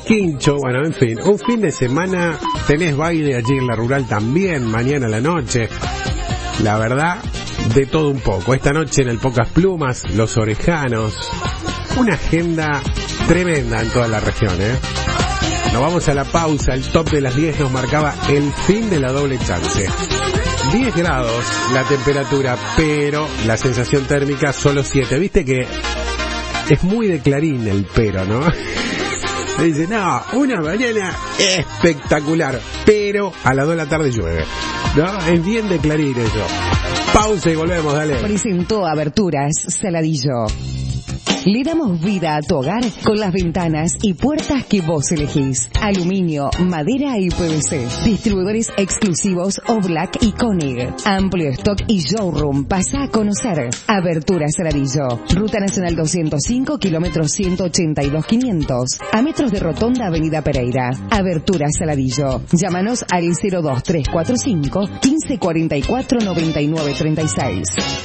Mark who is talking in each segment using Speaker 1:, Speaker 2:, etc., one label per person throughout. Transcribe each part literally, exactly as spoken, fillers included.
Speaker 1: Quincho, bueno, en fin, un fin de semana, tenés baile allí en la rural también, mañana a la noche, la verdad, de todo un poco. Esta noche en el Pocas Plumas, Los Orejanos, una agenda tremenda en toda la región, ¿eh? Nos vamos a la pausa, el top de las diez nos marcaba el fin de la doble chance. diez grados la temperatura, pero la sensación térmica solo siete. Viste que es muy de Clarín el pero, ¿no? Me dice, no, una mañana espectacular, pero a las dos de la tarde llueve, ¿no? Es bien de Clarín eso. Pausa y volvemos, dale.
Speaker 2: Presentó Aberturas Saladillo. Le damos vida a tu hogar con las ventanas y puertas que vos elegís. Aluminio, madera y P V C. Distribuidores exclusivos Oblak y Koenig. Amplio stock y showroom. Pasa a conocer. Aberturas Saladillo. Ruta Nacional doscientos cinco, kilómetros ciento ochenta y dos quinientos. A metros de Rotonda Avenida Pereira. Aberturas Saladillo. Llámanos al cero dos tres cuatro cinco, quince cuarenta y cuatro, noventa y nueve treinta y seis.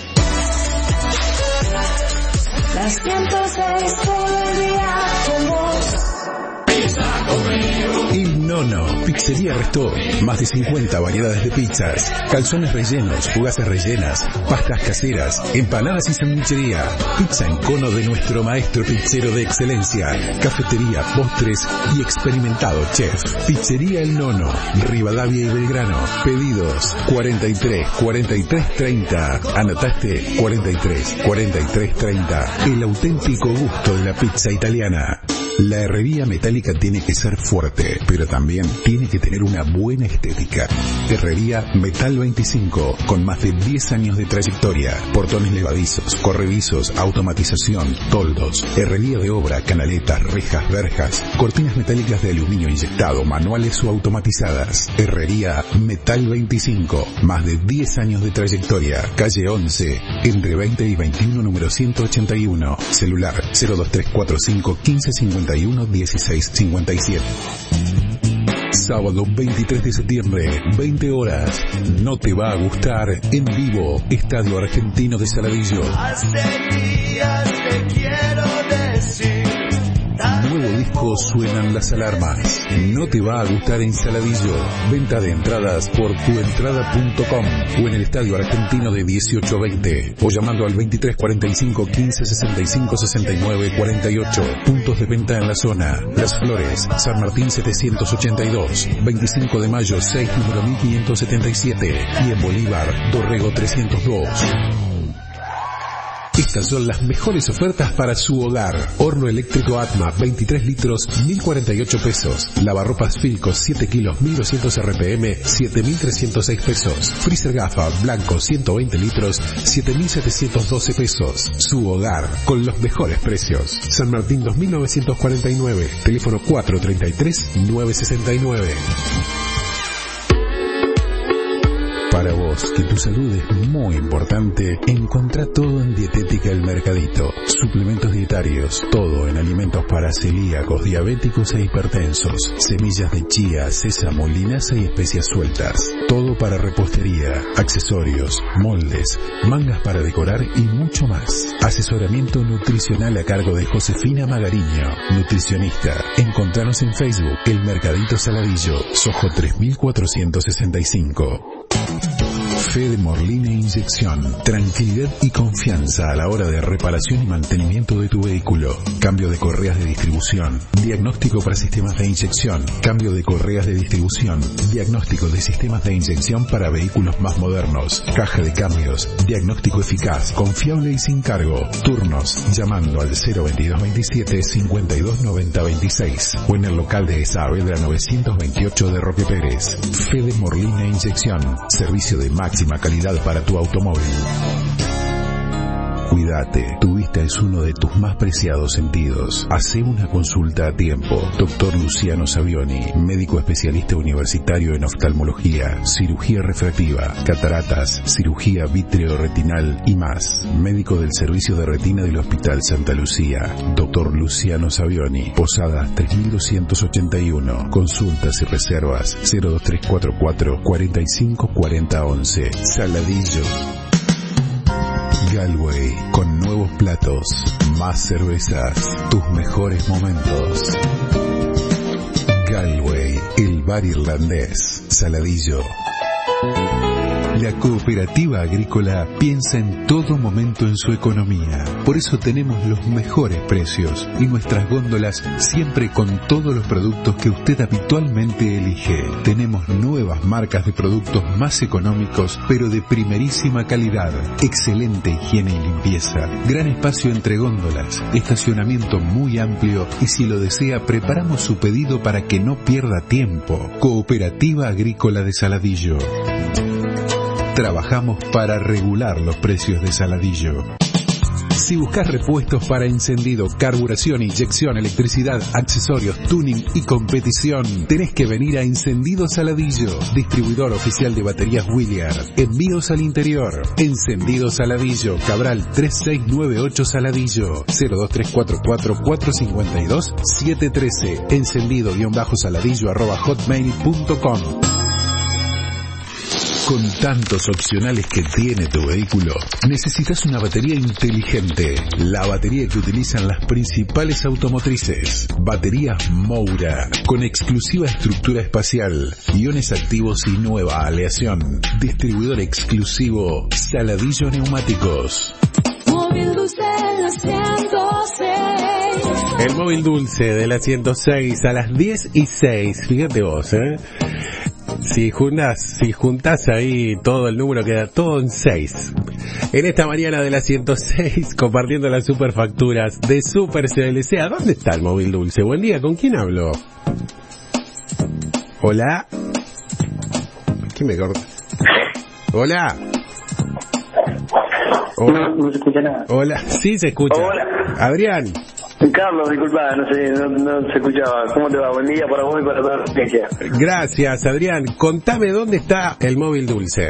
Speaker 3: Las ciento seis todo el día con vos. Pizza conmigo.
Speaker 4: El Nono, Pizzería Restaurant. Más de cincuenta variedades de pizzas, calzones rellenos, fugazas rellenas, pastas caseras, empanadas y sandwichería. Pizza en cono de nuestro maestro pizzero de excelencia. Cafetería, postres y experimentado chef. Pizzería El Nono, Rivadavia y Belgrano. Pedidos cuarenta y tres, cuarenta y tres treinta. ¿Anotaste? cuarenta y tres, cuarenta y tres treinta. El auténtico gusto de la pizza italiana. La herrería metálica tiene que ser fuerte, pero también tiene que tener una buena estética. Herrería Metal veinticinco, con más de diez años de trayectoria. Portones levadizos, corredizos, automatización, toldos, herrería de obra, canaletas, rejas, verjas, cortinas metálicas de aluminio inyectado, manuales o automatizadas. Herrería Metal veinticinco, más de diez años de trayectoria. Calle once, entre veinte y veintiuno, número ciento ochenta y uno. Celular cero dos tres cuatro cinco, quince cincuenta y uno, dieciséis cincuenta y siete. Sábado veintitrés de septiembre, veinte horas. No te va a gustar, en vivo, Estadio Argentino de Saladillo.
Speaker 3: Hace días te quiero decir.
Speaker 4: Nuevo disco, Suenan las alarmas. No te va a gustar en Saladillo. Venta de entradas por tuentrada punto com o en el Estadio Argentino de dieciocho a veinte o llamando al veintitrés cuarenta y cinco, quince sesenta y cinco, sesenta y nueve cuarenta y ocho. Puntos de venta en la zona: Las Flores, San Martín setecientos ochenta y dos, veinticinco de mayo seis, número mil quinientos setenta y siete, y en Bolívar, Dorrego trescientos dos. Estas son las mejores ofertas para su hogar. Horno eléctrico Atma, veintitrés litros, mil cuarenta y ocho pesos. Lavarropas Filco, siete kilos, mil doscientos R P M, siete mil trescientos seis pesos. Freezer Gafa, blanco, ciento veinte litros, siete mil setecientos doce pesos. Su hogar, con los mejores precios. San Martín dos mil novecientos cuarenta y nueve, teléfono cuatro treinta y tres, nueve sesenta y nueve. Para vos, que tu salud es muy importante, encontrá todo en Dietética El Mercadito. Suplementos dietarios, todo en alimentos para celíacos, diabéticos e hipertensos. Semillas de chía, sésamo, linaza y especias sueltas. Todo para repostería, accesorios, moldes, mangas para decorar y mucho más. Asesoramiento nutricional a cargo de Josefina Magariño, nutricionista. Encontranos en Facebook, El Mercadito Saladillo, Sojo tres mil cuatrocientos sesenta y cinco. Fede Morline Inyección. Tranquilidad y confianza a la hora de reparación y mantenimiento de tu vehículo. Cambio de correas de distribución. Diagnóstico para sistemas de inyección. Cambio de correas de distribución. Diagnóstico de sistemas de inyección para vehículos más modernos. Caja de cambios. Diagnóstico eficaz, confiable y sin cargo. Turnos llamando al cero veintidós veintisiete, cincuenta y dos noventa veintiséis o en el local de Saavedra novecientos veintiocho de Roque Pérez. Fede Morline Inyección. Servicio de máxima calidad para tu automóvil. Cuídate, tu vista es uno de tus más preciados sentidos. Hacé una consulta a tiempo. Doctor Luciano Savioni, médico especialista universitario en oftalmología, cirugía refractiva, cataratas, cirugía vitreoretinal y más. Médico del servicio de retina del Hospital Santa Lucía. Doctor Luciano Savioni, Posadas tres mil doscientos ochenta y uno. Consultas y reservas cero dos tres cuatro cuatro, cuarenta y cinco cuarenta once. Saladillo. Galway, con nuevos platos, más cervezas, tus mejores momentos. bar irlandés, Saladillo. La Cooperativa Agrícola piensa en todo momento en su economía. Por eso tenemos los mejores precios y nuestras góndolas siempre con todos los productos que usted habitualmente elige. Tenemos nuevas marcas de productos más económicos, pero de primerísima calidad. Excelente higiene y limpieza. Gran espacio entre góndolas. Estacionamiento muy amplio y si lo desea, preparamos su pedido para que no pierda tiempo. Cooperativa Agrícola de Saladillo. Trabajamos para regular los precios de Saladillo. Si buscas repuestos para encendido, carburación, inyección, electricidad, accesorios, tuning y competición, tenés que venir a Encendido Saladillo, distribuidor oficial de baterías Williard. Envíos al interior. Encendido Saladillo, Cabral tres seis nueve ocho Saladillo, cero dos tres cuatro cuatro cuatro cinco dos siete uno tres, encendido-saladillo arroba hotmail punto com. Con tantos opcionales que tiene tu vehículo, necesitas una batería inteligente. La batería que utilizan las principales automotrices. Baterías Moura, con exclusiva estructura espacial, iones activos y nueva aleación. Distribuidor exclusivo Saladillo Neumáticos.
Speaker 3: Móvil dulce de la ciento seis.
Speaker 1: El móvil dulce de la ciento seis a las diez y seis. Fíjate vos, ¿eh? Si juntas, si juntás ahí todo el número, queda todo en seis. En esta mañana de la ciento seis, compartiendo las superfacturas de Super C L C. ¿A dónde está el móvil dulce? Buen día, ¿con quién hablo? Hola. ¿Quién me corta? Hola. Hola.
Speaker 5: No, no se escucha nada.
Speaker 1: Hola, sí se escucha.
Speaker 5: Hola.
Speaker 1: Adrián.
Speaker 5: Carlos, disculpa, no sé, no, no se escuchaba. ¿Cómo te va? Buen día para vos y para toda la audiencia.
Speaker 1: Gracias, Adrián. Contame dónde está el móvil dulce.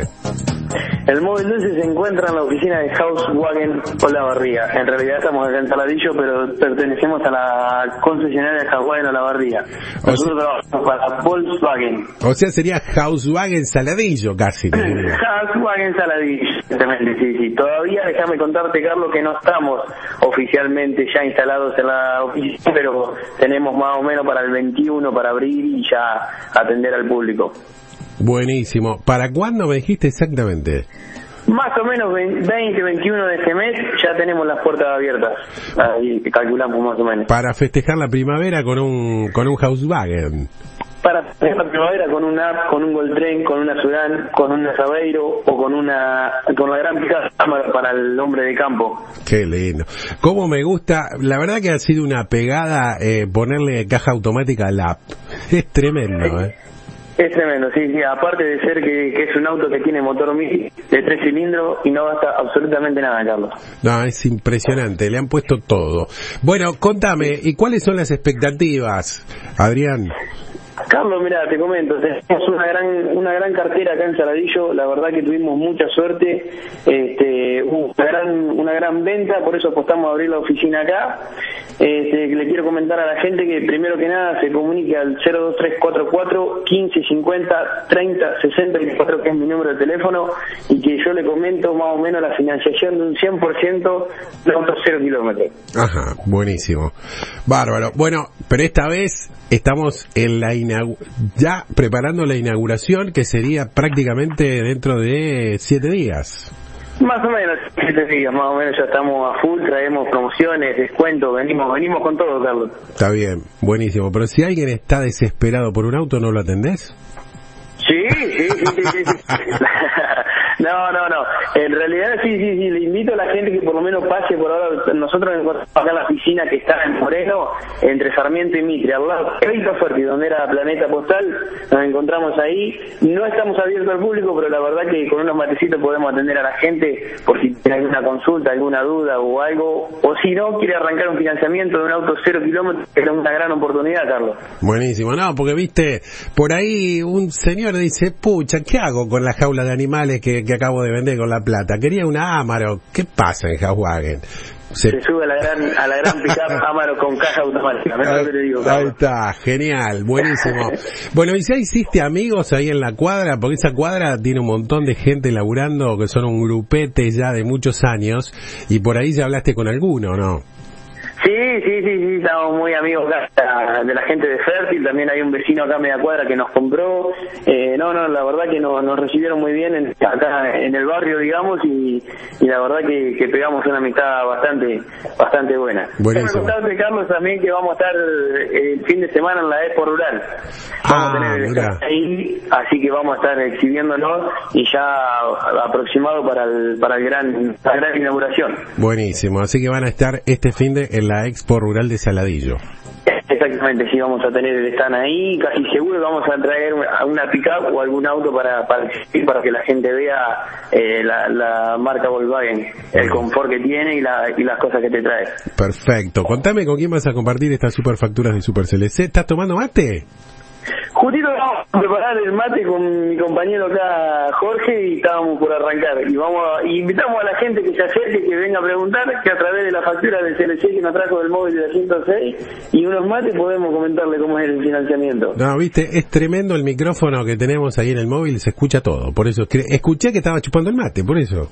Speaker 5: El móvil dulce se encuentra en la oficina de Volkswagen Olavarría. En realidad estamos acá en Saladillo, pero pertenecemos a la concesionaria Volkswagen Olavarría. Nosotros trabajamos para Volkswagen.
Speaker 1: O sea, sería Volkswagen Saladillo casi.
Speaker 5: Volkswagen Saladillo, exactamente, sí, sí. Todavía, déjame contarte, Carlos, que no estamos oficialmente ya instalados en la oficina, pero tenemos más o menos para el veintiuno para abrir y ya atender al público.
Speaker 1: Buenísimo. ¿Para cuándo me dijiste exactamente?
Speaker 5: Más o menos veinte, veintiuno de este mes ya tenemos las puertas abiertas. Ahí calculamos más o menos.
Speaker 1: Para festejar la primavera con un con un Volkswagen.
Speaker 5: Para festejar la primavera con un app, con un Goldtrain, con una Sudan, con una Sabeiro o con una con la gran picada para el hombre de campo.
Speaker 1: Qué lindo. Cómo me gusta. La verdad que ha sido una pegada eh, ponerle caja automática al app. Es tremendo, ¿eh?
Speaker 5: Es tremendo, sí, sí, aparte de ser que, que es un auto que tiene motor mil de tres cilindros y no gasta absolutamente nada, Carlos.
Speaker 1: No, es impresionante, le han puesto todo. Bueno, contame, ¿y cuáles son las expectativas, Adrián?
Speaker 5: Carlos, mira, te comento, tenemos una gran una gran cartera acá en Saladillo, la verdad que tuvimos mucha suerte, este, una gran una gran venta, por eso apostamos a abrir la oficina acá. Este, le quiero comentar a la gente que primero que nada se comunique al cero dos tres cuatro cuatro quince cincuenta treinta sesenta y cuatro, que es mi número de teléfono, y que yo le comento más o menos la financiación de un cien por ciento de autos cero kilómetros.
Speaker 1: Ajá, buenísimo. Bárbaro. Bueno, pero esta vez estamos en la inaug- ya preparando la inauguración, que sería prácticamente dentro de siete días.
Speaker 5: Más o menos, siete días, más o menos ya estamos a full, traemos promociones, descuentos, venimos venimos con todo, Carlos.
Speaker 1: Está bien, buenísimo. Pero si alguien está desesperado por un auto, ¿no lo atendés?
Speaker 5: Sí, sí, sí, sí, sí, sí. No, no, no. En realidad sí, sí, sí. Le invito a la gente que por lo menos pase por ahora. Nosotros nos encontramos acá en la oficina que está en Moreno, entre Sarmiento y Mitre, al lado de Vista Fuerte, donde era Planeta Postal. Nos encontramos ahí. No estamos abiertos al público, pero la verdad que con unos matecitos podemos atender a la gente por si tiene alguna consulta, alguna duda o algo. O si no, quiere arrancar un financiamiento de un auto cero kilómetros, que es una gran oportunidad, Carlos.
Speaker 1: Buenísimo. No, porque viste, por ahí un señor dice, pucha, ¿qué hago con la jaula de animales que, que acabo de vender con la plata? Quería una Amaro. ¿Qué pasa en Volkswagen?
Speaker 5: Se, se sube a la gran a la gran pickup Amaro con caja automática.
Speaker 1: Ahí,
Speaker 5: que te digo,
Speaker 1: ahí está, genial, buenísimo. Bueno, ¿y ya hiciste amigos ahí en la cuadra? Porque esa cuadra tiene un montón de gente laburando, que son un grupete ya de muchos años, y por ahí ya hablaste con alguno, ¿no?
Speaker 5: Sí, sí, sí, sí, estamos muy amigos acá de la gente de Fértil, también hay un vecino acá a media cuadra que nos compró, eh, no, no, la verdad que nos, nos recibieron muy bien en, acá en el barrio, digamos, y, y la verdad que, que pegamos una amistad bastante bastante buena.
Speaker 1: Buenísimo.
Speaker 5: Quiero contarte, Carlos, también que vamos a estar el fin de semana en la Expo Rural. Vamos
Speaker 1: Ah,
Speaker 5: a tener el
Speaker 1: mirá.
Speaker 5: stand ahí, así que vamos a estar exhibiéndonos y ya aproximado para el, para el gran, la gran inauguración.
Speaker 1: Buenísimo, así que van a estar este finde en la Expo Rural de Saladillo.
Speaker 5: Exactamente, sí, vamos a tener el stand ahí, casi seguro vamos a traer una pick-up o algún auto para para, para que la gente vea eh, la, la marca Volkswagen, el confort que tiene y, la, y las cosas que te trae.
Speaker 1: Perfecto, contame con quién vas a compartir estas superfacturas de Super C L C. ¿Estás tomando mate?
Speaker 5: Justito vamos a preparar el mate con mi compañero acá, Jorge, y estábamos por arrancar. Y vamos a, y invitamos a la gente que se acerque, que venga a preguntar, que a través de la factura del C L C que nos trajo del móvil de ciento seis y unos mates podemos comentarle cómo es el financiamiento.
Speaker 1: No, viste, es tremendo el micrófono que tenemos ahí en el móvil, se escucha todo. Por eso, cre- escuché que estaba chupando el mate, por eso.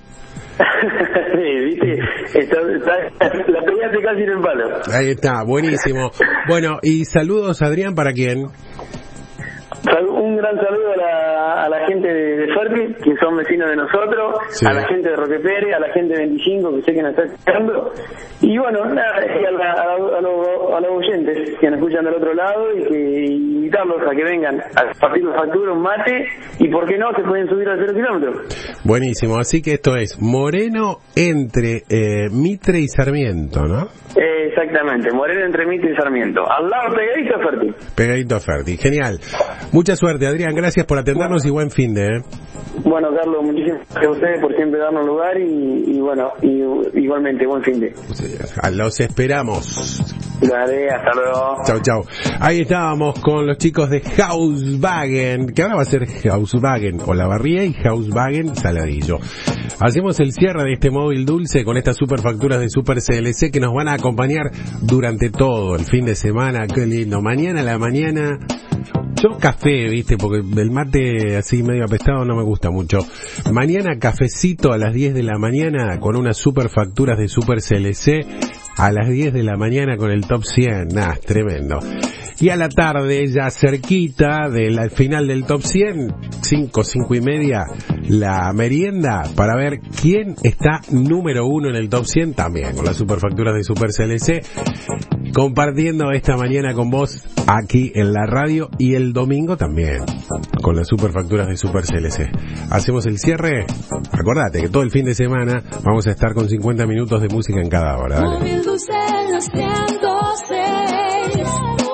Speaker 5: Sí, viste, está, está, la pegaste casi en el palo.
Speaker 1: Ahí está, buenísimo. Bueno, y saludos, Adrián, ¿para quién?
Speaker 5: Sal- Un gran saludo a la, a la gente de, de Fértil, que son vecinos de nosotros,
Speaker 1: Sí.
Speaker 5: a la gente de Roque Pérez, a la gente de veinticinco, que sé que nos está escuchando, y bueno, nada, y a, la, a, la- a los, a los oyentes que nos escuchan del otro lado, y que invitarlos a que vengan a partir la factura, un mate, y por qué no, se pueden subir a cero kilómetros.
Speaker 1: Buenísimo, así que esto es Moreno entre eh, Mitre y Sarmiento, ¿no?
Speaker 5: Eh, exactamente, Moreno entre Mitre y Sarmiento, al lado pegadito de Fértil.
Speaker 1: Pegadito a Ferti, genial. Mucha suerte, Adrián, gracias por atendernos y buen fin de, ¿eh?
Speaker 5: Bueno, Carlos, muchísimas gracias a ustedes por siempre darnos lugar, y, y bueno, y, igualmente, buen fin de.
Speaker 1: Los esperamos.
Speaker 5: Dale, hasta luego.
Speaker 1: Chau, chau. Ahí estábamos con los chicos de Hauswagen, que ahora va a ser Hauswagen Olavarría y Hauswagen Saladillo. Hacemos el cierre de este móvil dulce con estas superfacturas de Super C L C que nos van a acompañar durante todo el fin de semana. Qué lindo. Mañana a la mañana, yo café, viste, porque el mate así medio apestado no me gusta mucho. Mañana cafecito a las diez de la mañana con unas superfacturas de Super C L C. A las diez de la mañana con el top cien, nah, tremendo. Y a la tarde, ya cerquita del final del top cien, cinco, cinco y media, la merienda para ver quién está número uno en el top cien también, con las superfacturas de Super C L C, compartiendo esta mañana con vos aquí en la radio y el domingo también, con las superfacturas de Super C L C. Hacemos el cierre, acordate que todo el fin de semana vamos a estar con cincuenta minutos de música en cada hora, dale.
Speaker 3: Móvil dulce ciento seis.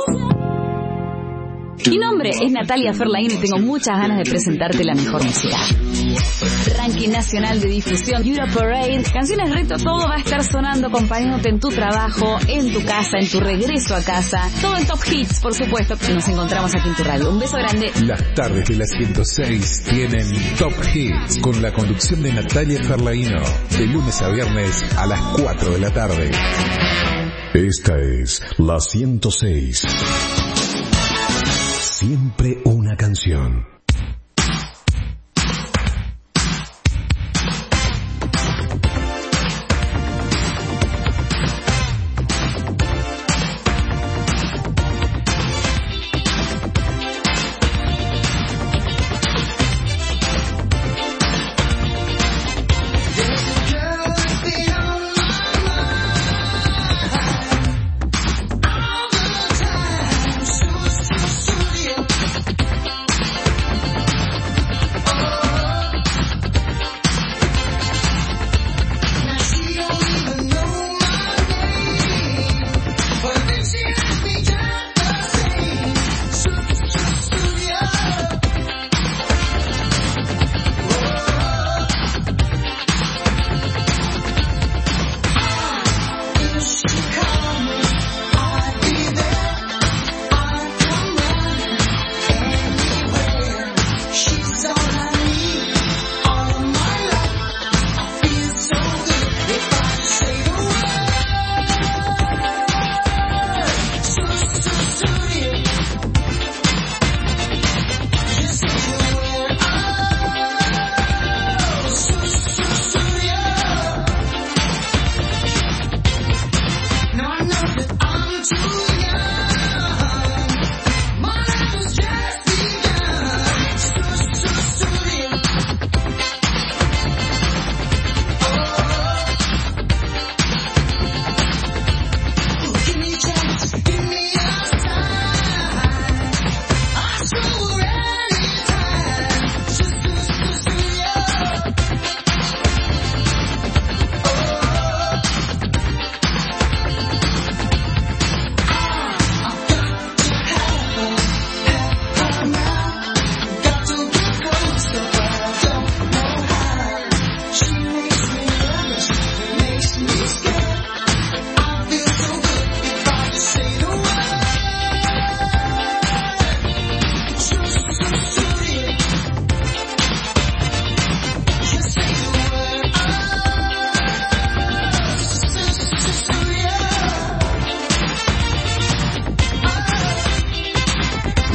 Speaker 6: Mi nombre es Natalia Ferlaín y tengo muchas ganas de presentarte la mejor música. Ranking nacional de difusión, Euro Parade, canciones reto, todo va a estar sonando, acompañándote en tu trabajo, en tu casa, en tu regreso a casa. Todo en Top Hits, por supuesto. Nos encontramos aquí en tu radio. Un beso grande.
Speaker 4: Las tardes de la ciento seis tienen Top Hits con la conducción de Natalia Ferlaino, de lunes a viernes a las cuatro de la tarde. Esta es la ciento seis. Siempre una canción.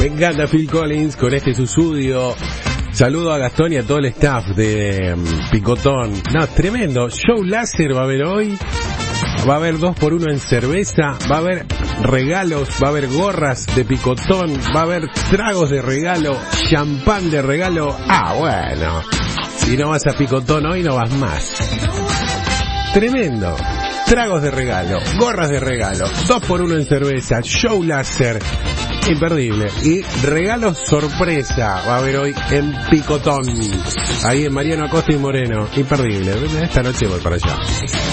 Speaker 1: Me encanta Phil Collins con este susudio. Saludo a Gastón y a todo el staff de um, Picotón. No, tremendo. Show láser va a haber hoy. Va a haber dos por uno en cerveza. Va a haber regalos. Va a haber gorras de Picotón. Va a haber tragos de regalo. Champán de regalo. Ah, bueno. Si no vas a Picotón hoy, no vas más. Tremendo. Tragos de regalo. Gorras de regalo. Dos por uno en cerveza. Show láser. Imperdible. Y regalos sorpresa va a haber hoy en Picotón, ahí en Mariano Acosta y Moreno. Imperdible. Esta noche voy para allá.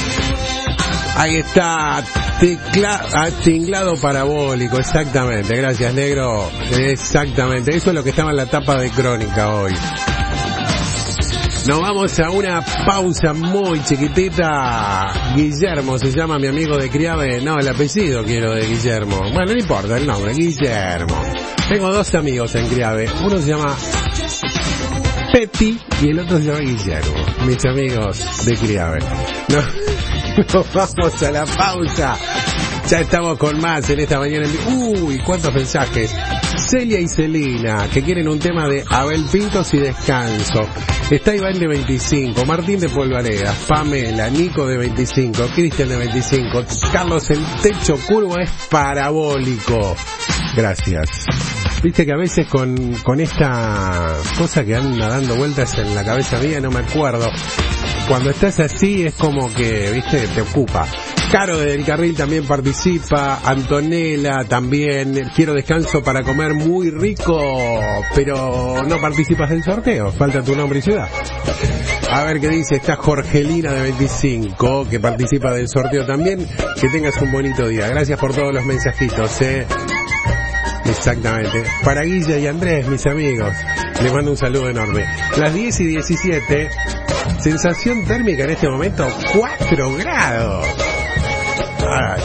Speaker 1: Ahí está, tecla, tinglado parabólico, exactamente. Gracias, negro. Exactamente, eso es lo que estaba en la tapa de Crónica hoy. Nos vamos a una pausa muy chiquitita. Guillermo se llama mi amigo de Criave. No, el apellido quiero de Guillermo. Bueno, no importa el nombre, Guillermo. Tengo dos amigos en Criave. Uno se llama Peti y el otro se llama Guillermo. Mis amigos de Criave. Nos, nos vamos a la pausa. Ya estamos con más en esta mañana. Uy, cuántos mensajes. Celia y Celina, que quieren un tema de Abel Pintos y Descanso. Está Iván de veinticinco, Martín de Polvaredas, Pamela, Nico de veinticinco, Cristian de veinticinco, Carlos, el techo curvo es parabólico. Gracias. Viste que a veces con, con esta cosa que anda dando vueltas en la cabeza mía, no me acuerdo. Cuando estás así es como que, viste, te ocupa. Caro de Del Carril también participa, Antonella también, quiero descanso para comer muy rico, pero no participas del sorteo, falta tu nombre y ciudad. A ver qué dice, está Jorgelina de veinticinco, que participa del sorteo también, que tengas un bonito día, gracias por todos los mensajitos, eh. Exactamente, para Guilla y Andrés, mis amigos, les mando un saludo enorme. Las diez y diecisiete, sensación térmica en este momento, cuatro grados. Ay,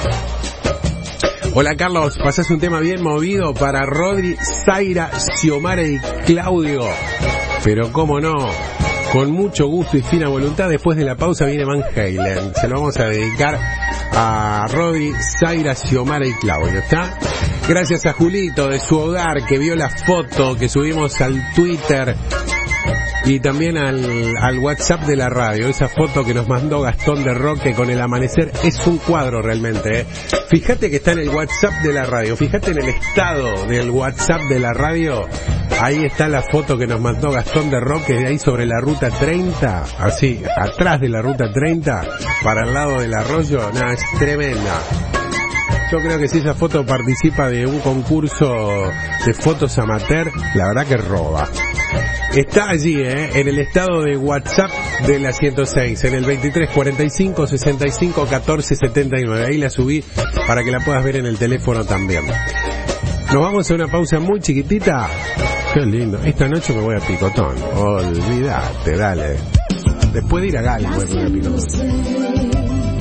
Speaker 1: Dios. Hola Carlos, pasás un tema bien movido para Rodri, Zaira, Xiomara y Claudio. Pero cómo no, con mucho gusto y fina voluntad. Después de la pausa viene Van Halen. Se lo vamos a dedicar a Rodri, Zaira, Xiomara y Claudio, ¿está? Gracias a Julito de su hogar que vio la foto que subimos al Twitter y también al, al WhatsApp de la radio. Esa foto que nos mandó Gastón de Roque con el amanecer es un cuadro realmente, ¿eh? Fíjate que está en el WhatsApp de la radio, fíjate en el estado del WhatsApp de la radio. Ahí está la foto que nos mandó Gastón de Roque de ahí sobre la ruta treinta, así, atrás de la ruta treinta, para el lado del arroyo. Nada, es tremenda. Yo creo que si esa foto participa de un concurso de fotos amateur, la verdad que roba. Está allí, eh, en el estado de WhatsApp de la ciento seis, en el veintitrés cuarenta y cinco sesenta y cinco catorce setenta y nueve. Ahí la subí para que la puedas ver en el teléfono también. Nos vamos a una pausa muy chiquitita. Qué lindo. Esta noche me voy a Picotón. Olvídate, dale. Después de ir a Galway me voy a Picotón.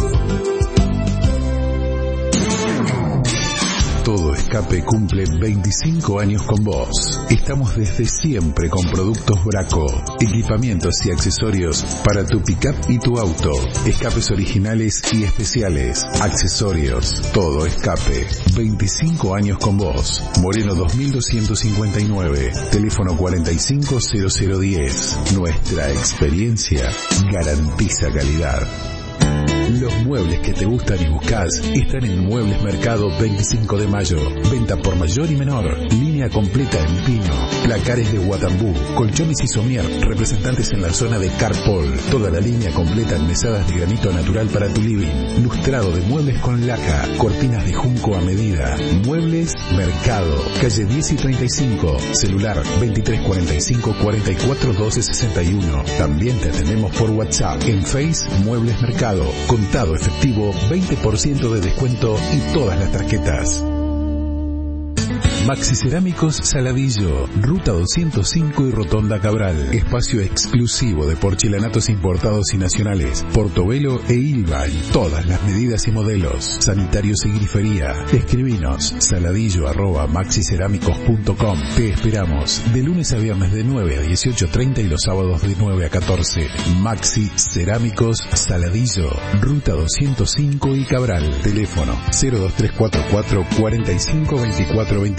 Speaker 4: Todo Escape cumple veinticinco años con vos. Estamos desde siempre con productos Braco, equipamientos y accesorios para tu pickup y tu auto, escapes originales y especiales, accesorios. Todo Escape, veinticinco años con vos. Moreno dos mil doscientos cincuenta y nueve, teléfono cuarenta y cinco cero cero diez. Nuestra experiencia garantiza calidad. Los muebles que te gustan y buscas están en Muebles Mercado veinticinco de mayo. Venta por mayor y menor. Línea completa en pino. Placares de Guatambú. Colchones y somier. Representantes en la zona de Carpol. Toda la línea completa en mesadas de granito natural para tu living. Lustrado de muebles con laca. Cortinas de junco a medida. Muebles Mercado. Calle diez y treinta y cinco. Celular veintitrés cuarenta y cinco cuarenta y cuatro doce sesenta y uno. También te atendemos por WhatsApp. En Face Muebles Mercado. Contado efectivo, veinte por ciento de descuento y todas las tarjetas. Maxi Cerámicos Saladillo, Ruta doscientos cinco y Rotonda Cabral. Espacio exclusivo de porcelanatos importados y nacionales. Portobelo e Ilvay. Todas las medidas y modelos. Sanitarios y grifería. Escribinos saladillo arroba maxicerámicos punto com. Te esperamos de lunes a viernes de nueve a dieciocho treinta y los sábados de nueve a catorce. Maxi Cerámicos Saladillo, Ruta doscientos cinco y Cabral. Teléfono cero dos tres cuatro cuatro cuarenta y cinco veinticuatro veinticinco.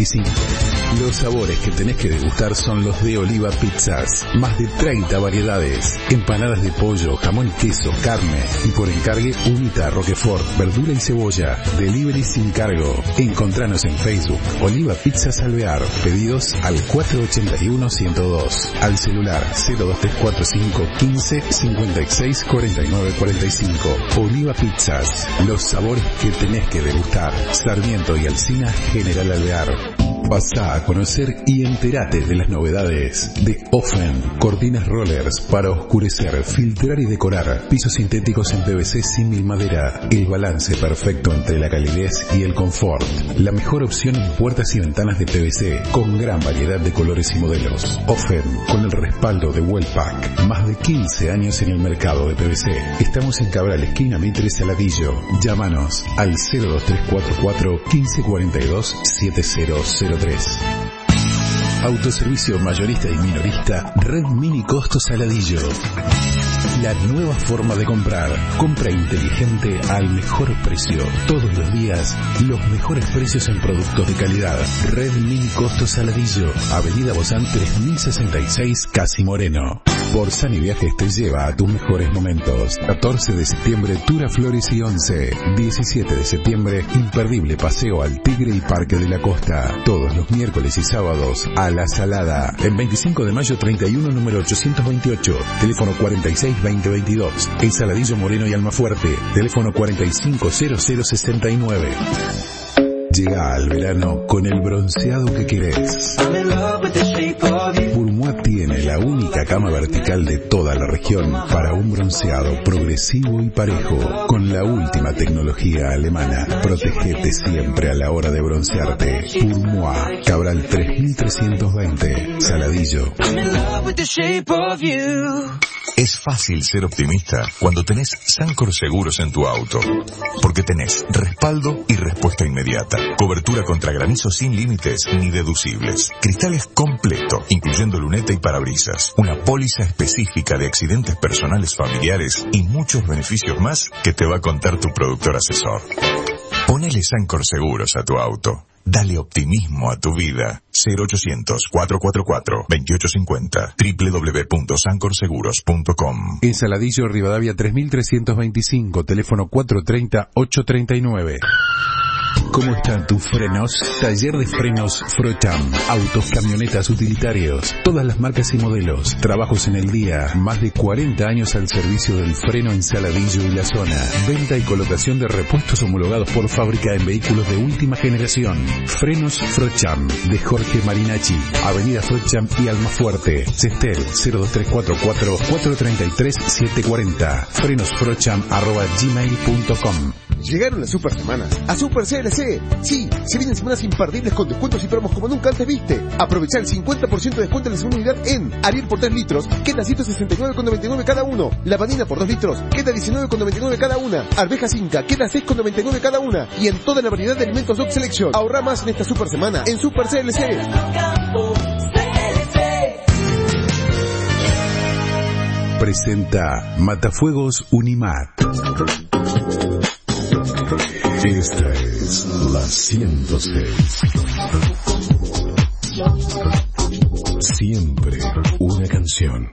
Speaker 4: veinticinco. Los sabores que tenés que degustar son los de Oliva Pizzas. Más de treinta variedades. Empanadas de pollo, jamón y queso, carne. Y por encargue, humita, roquefort, verdura y cebolla. Delivery sin cargo. Encontranos en Facebook. Oliva Pizzas Alvear. Pedidos al cuatro ochenta y uno, ciento dos. Al celular cero dos tres cuatro cinco quince cincuenta y seis cuarenta y nueve cuarenta y cinco. Oliva Pizzas. Los sabores que tenés que degustar. Sarmiento y Alsina, General Alvear. Pasá a conocer y entérate de las novedades de Offen. Cortinas rollers para oscurecer, filtrar y decorar. Pisos sintéticos en P V C símil madera. El balance perfecto entre la calidez y el confort. La mejor opción en puertas y ventanas de P V C con gran variedad de colores y modelos. Offen, con el respaldo de Wellpack. Más de quince años en el mercado de P V C. Estamos en Cabral, esquina Mitre Saladillo. Llámanos al cero dos tres cuatro cuatro quince cuarenta y dos setenta cero tres. Autoservicio mayorista y minorista Red Mini Costo Saladillo. La nueva forma de comprar. Compra inteligente al mejor precio. Todos los días, los mejores precios en productos de calidad. Red Mini Costo Saladillo. Avenida Bozán tres mil sesenta y seis, Casi Moreno. Borsani Viajes te lleva a tus mejores momentos. catorce de septiembre, Tour a Flores y once. diecisiete de septiembre, imperdible paseo al Tigre y Parque de la Costa. Todos los miércoles y sábados, a La Salada. En veinticinco de mayo, treinta y uno, número ochocientos veintiocho. Teléfono cuarenta y seis veinte veintidós. En Saladillo, Moreno y Almafuerte. Teléfono cuarenta y cinco cero cero sesenta y nueve. Llega al verano con el bronceado que querés. Purmoa tiene la única cama vertical de toda la región para un bronceado progresivo y parejo. Con la última tecnología alemana, protegete siempre a la hora de broncearte. Purmoa, Cabral tres mil trescientos veinte, Saladillo.
Speaker 7: Es fácil ser optimista cuando tenés Sancor Seguros en tu auto. Porque tenés respaldo y respuesta inmediata. Cobertura contra granizo sin límites ni deducibles. Cristales completo, incluyendo luneta y parabrisas. Una póliza específica de accidentes personales familiares y muchos beneficios más que te va a contar tu productor asesor. Ponele Sancor Seguros a tu auto. Dale optimismo a tu vida. cero ochocientos, cuatrocientos cuarenta y cuatro, veintiocho cincuenta. doble u doble u doble u punto sancor seguros punto com.
Speaker 4: En Saladillo, Rivadavia tres mil trescientos veinticinco. Teléfono cuatro tres cero, ocho tres nueve. ¿Cómo están tus frenos? Taller de frenos Frocham. Autos, camionetas, utilitarios. Todas las marcas y modelos. Trabajos en el día. Más de cuarenta años al servicio del freno en Saladillo y la zona. Venta y colocación de repuestos homologados por fábrica en vehículos de última generación. Frenos Frocham. De Jorge Marinacci. Avenida Frocham y Almafuerte. Cestel cero dos tres cuatro cuatro, cuatro tres tres, siete cuatro cero. frenosfrocham arroba gmail punto com.
Speaker 8: Llegaron las super semanas a Super C L C. Sí, se vienen semanas imperdibles con descuentos y promos como nunca antes viste. Aprovecha el cincuenta por ciento de descuento en la segunda unidad en Ariel por tres litros, queda ciento sesenta y nueve con noventa y nueve cada uno. Lavanina por dos litros, queda diecinueve con noventa y nueve cada una. Arvejas Inca, queda seis con noventa y nueve cada una. Y en toda la variedad de alimentos Dog Selection. Ahorra más en esta super semana en Super C L C.
Speaker 4: Presenta Matafuegos Unimat. Esta es la ciento seis. Siempre una canción.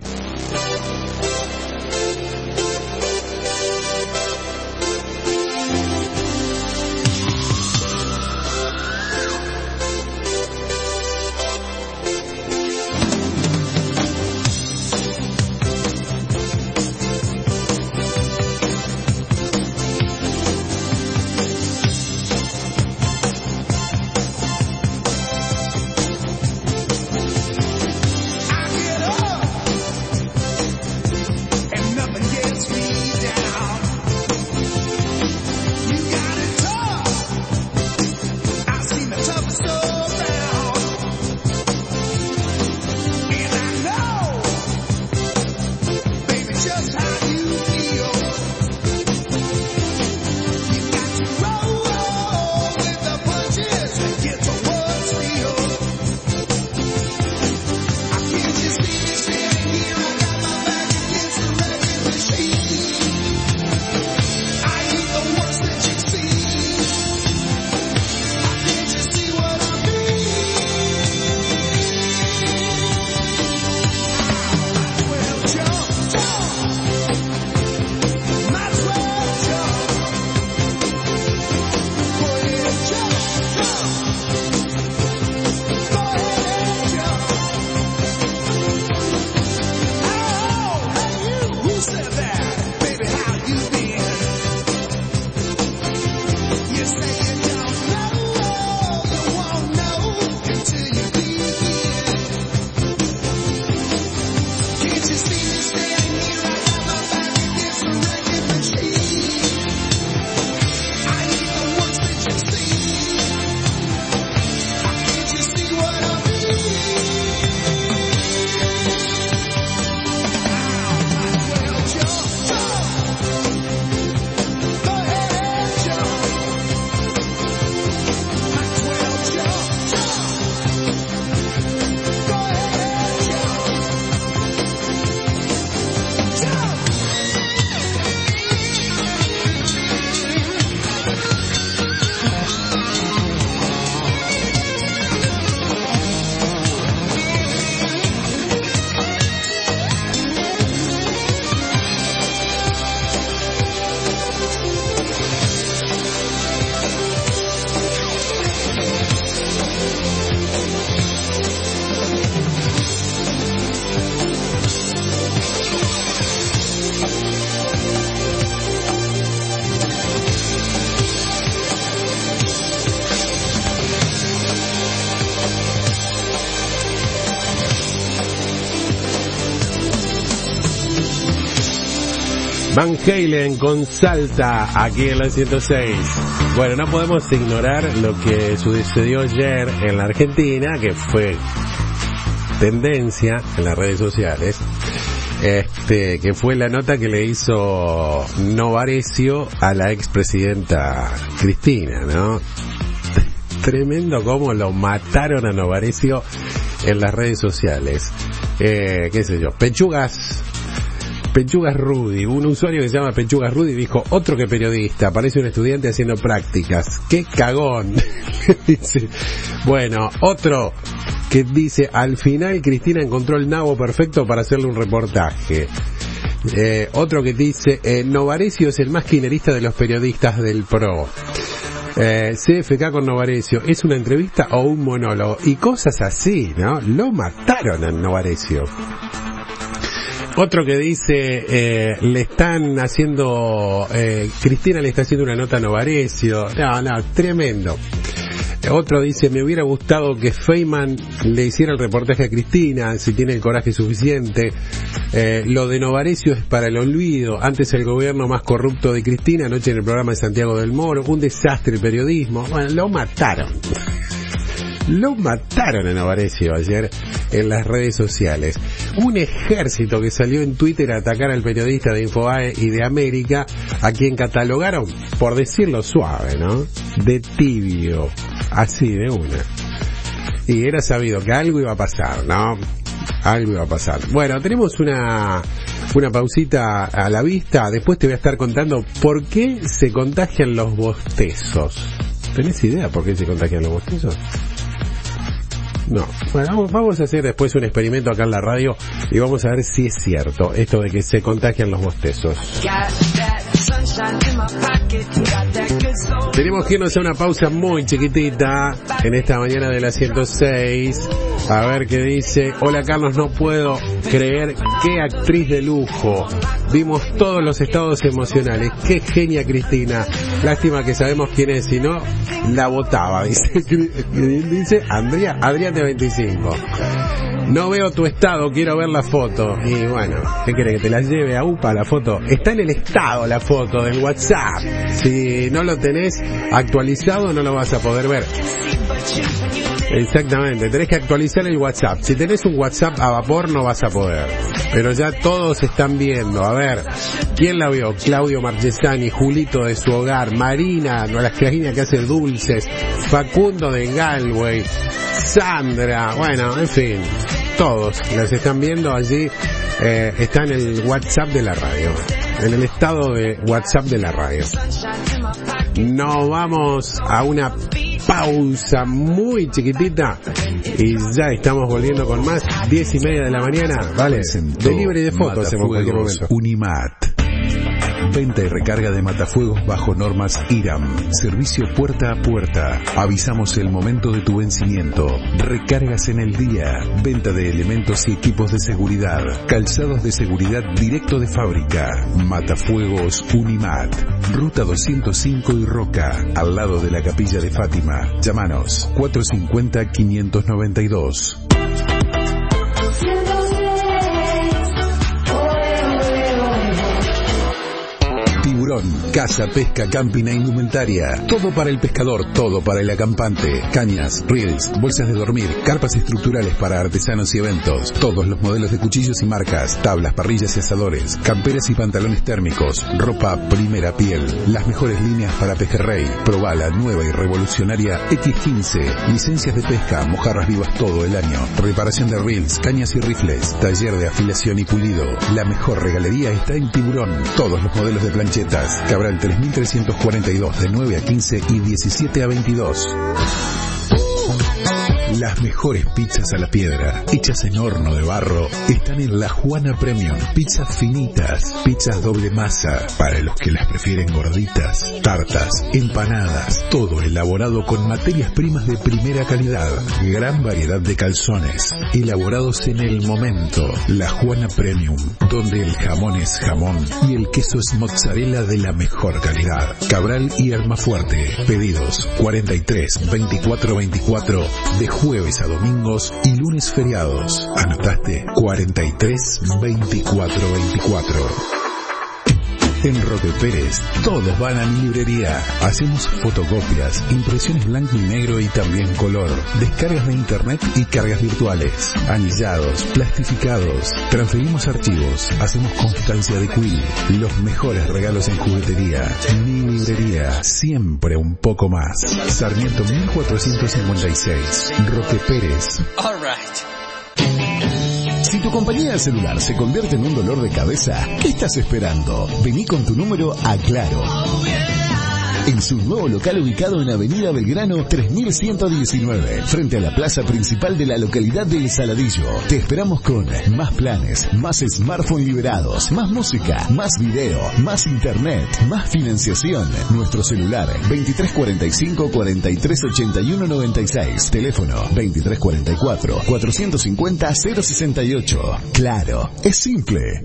Speaker 1: Van Halen con Salta aquí en la ciento seis. Bueno, no podemos ignorar lo que sucedió ayer en la Argentina, que fue tendencia en las redes sociales, este, que fue la nota que le hizo Novarecio a la expresidenta Cristina, ¿no? Tremendo cómo lo mataron a Novarecio en las redes sociales. Eh, qué sé yo, Pechugas Pechugas Rudy, un usuario que se llama Pechugas Rudy dijo: otro que periodista, parece un estudiante haciendo prácticas, qué cagón. Dice, bueno, otro que dice: al final Cristina encontró el nabo perfecto para hacerle un reportaje. Eh, otro que dice: eh, Novarecio es el más kirchnerista de los periodistas del P R O. Eh, C F K con Novarecio, ¿es una entrevista o un monólogo? Y cosas así, ¿no? Lo mataron a Novarecio. Otro que dice, eh, le están haciendo, eh, Cristina le está haciendo una nota a Novarecio. No, no, tremendo. Otro dice: me hubiera gustado que Feynman le hiciera el reportaje a Cristina, si tiene el coraje suficiente. Eh, lo de Novarecio es para el olvido. Antes el gobierno más corrupto de Cristina, anoche en el programa de Santiago del Moro, un desastre el periodismo. Bueno, lo mataron. Lo mataron a Novarecio ayer en las redes sociales. Un ejército que salió en Twitter a atacar al periodista de Infobae y de América, a quien catalogaron, por decirlo suave, ¿no?, de tibio, así de una. Y era sabido que algo iba a pasar, ¿no? Algo iba a pasar. Bueno, tenemos una una pausita a la vista. Después te voy a estar contando por qué se contagian los bostezos. ¿Tenés idea por qué se contagian los bostezos? No. Bueno, vamos, vamos a hacer después un experimento acá en la radio y vamos a ver si es cierto esto de que se contagian los bostezos. Tenemos que irnos a una pausa muy chiquitita en esta mañana de la ciento seis. A ver qué dice. Hola Carlos, no puedo creer qué actriz de lujo. Vimos todos los estados emocionales. Qué genia Cristina. Lástima que sabemos quién es, si no la votaba. Dice, dice Andrea, Adrián de veinticinco. No veo tu estado, quiero ver la foto. Y bueno, ¿qué querés? Que te la lleve a U P A la foto. Está en el estado la foto del WhatsApp. Si no lo tenés actualizado, no lo vas a poder ver. Exactamente, tenés que actualizar el WhatsApp. Si tenés un WhatsApp a vapor no vas a poder. Pero ya todos están viendo. A ver, ¿quién la vio? Claudio Marchesani, Julito de su hogar, Marina, no, la Marina que hace dulces, Facundo de Galway, Sandra, bueno, en fin, todos las están viendo allí. Eh, está en el WhatsApp de la radio, en el estado de WhatsApp de la radio. Nos vamos a una pausa muy chiquitita y ya estamos volviendo con más. Diez y media de la mañana, vale, delivery de fotos en cualquier momento.
Speaker 4: Unimat. Venta y recarga de matafuegos bajo normas IRAM. Servicio puerta a puerta. Avisamos el momento de tu vencimiento. Recargas en el día. Venta de elementos y equipos de seguridad. Calzados de seguridad directo de fábrica. Matafuegos Unimat. Ruta doscientos cinco y Roca, al lado de la Capilla de Fátima. Llámanos cuatrocientos cincuenta, quinientos noventa y dos. Tiburón, casa, pesca, camping e indumentaria. Todo para el pescador, todo para el acampante. Cañas, reels, bolsas de dormir, carpas estructurales para artesanos y eventos. Todos los modelos de cuchillos y marcas, tablas, parrillas y asadores, camperas y pantalones térmicos, ropa primera piel. Las mejores líneas para pejerrey. Probá la nueva y revolucionaria equis quince. Licencias de pesca, mojarras vivas todo el año. Reparación de reels, cañas y rifles. Taller de afilación y pulido. La mejor regalería está en Tiburón. Todos los modelos de plancha Cabral tres mil trescientos cuarenta y dos, de nueve a quince y diecisiete a veintidós. Las mejores pizzas a la piedra, hechas en horno de barro, están en La Juana Premium. Pizzas finitas, pizzas doble masa, para los que las prefieren gorditas, tartas, empanadas, todo elaborado con materias primas de primera calidad. Gran variedad de calzones, elaborados en el momento. La Juana Premium, donde el jamón es jamón y el queso es mozzarella de la mejor calidad. Cabral y Almafuerte. Pedidos cuarenta y tres, veinticuatro veinticuatro de jueves a domingos y lunes feriados. ¿Anotaste? cuarenta y tres, veinticuatro veinticuatro. En Roque Pérez, todos van a mi librería. Hacemos fotocopias, impresiones blanco y negro y también color, descargas de internet y cargas virtuales, anillados, plastificados. Transferimos archivos, hacemos constancia de quill, los mejores regalos en juguetería. Mi librería, siempre un poco más. Sarmiento mil cuatrocientos cincuenta y seis, Roque Pérez.
Speaker 9: All right.
Speaker 10: Si tu compañía de celular se convierte en un dolor de cabeza, ¿qué estás esperando? Vení con tu número a Claro. En su nuevo local ubicado en Avenida Belgrano tres mil ciento diecinueve, frente a la plaza principal de la localidad de El Saladillo. Te esperamos con más planes, más smartphone liberados, más música, más video, más internet, más financiación. Nuestro celular veintitrés cuarenta y cinco, cuarenta y tres ochenta y uno noventa y seis. Teléfono veintitrés cuarenta y cuatro, cuatrocientos cincuenta, cero sesenta y ocho. Claro, es simple.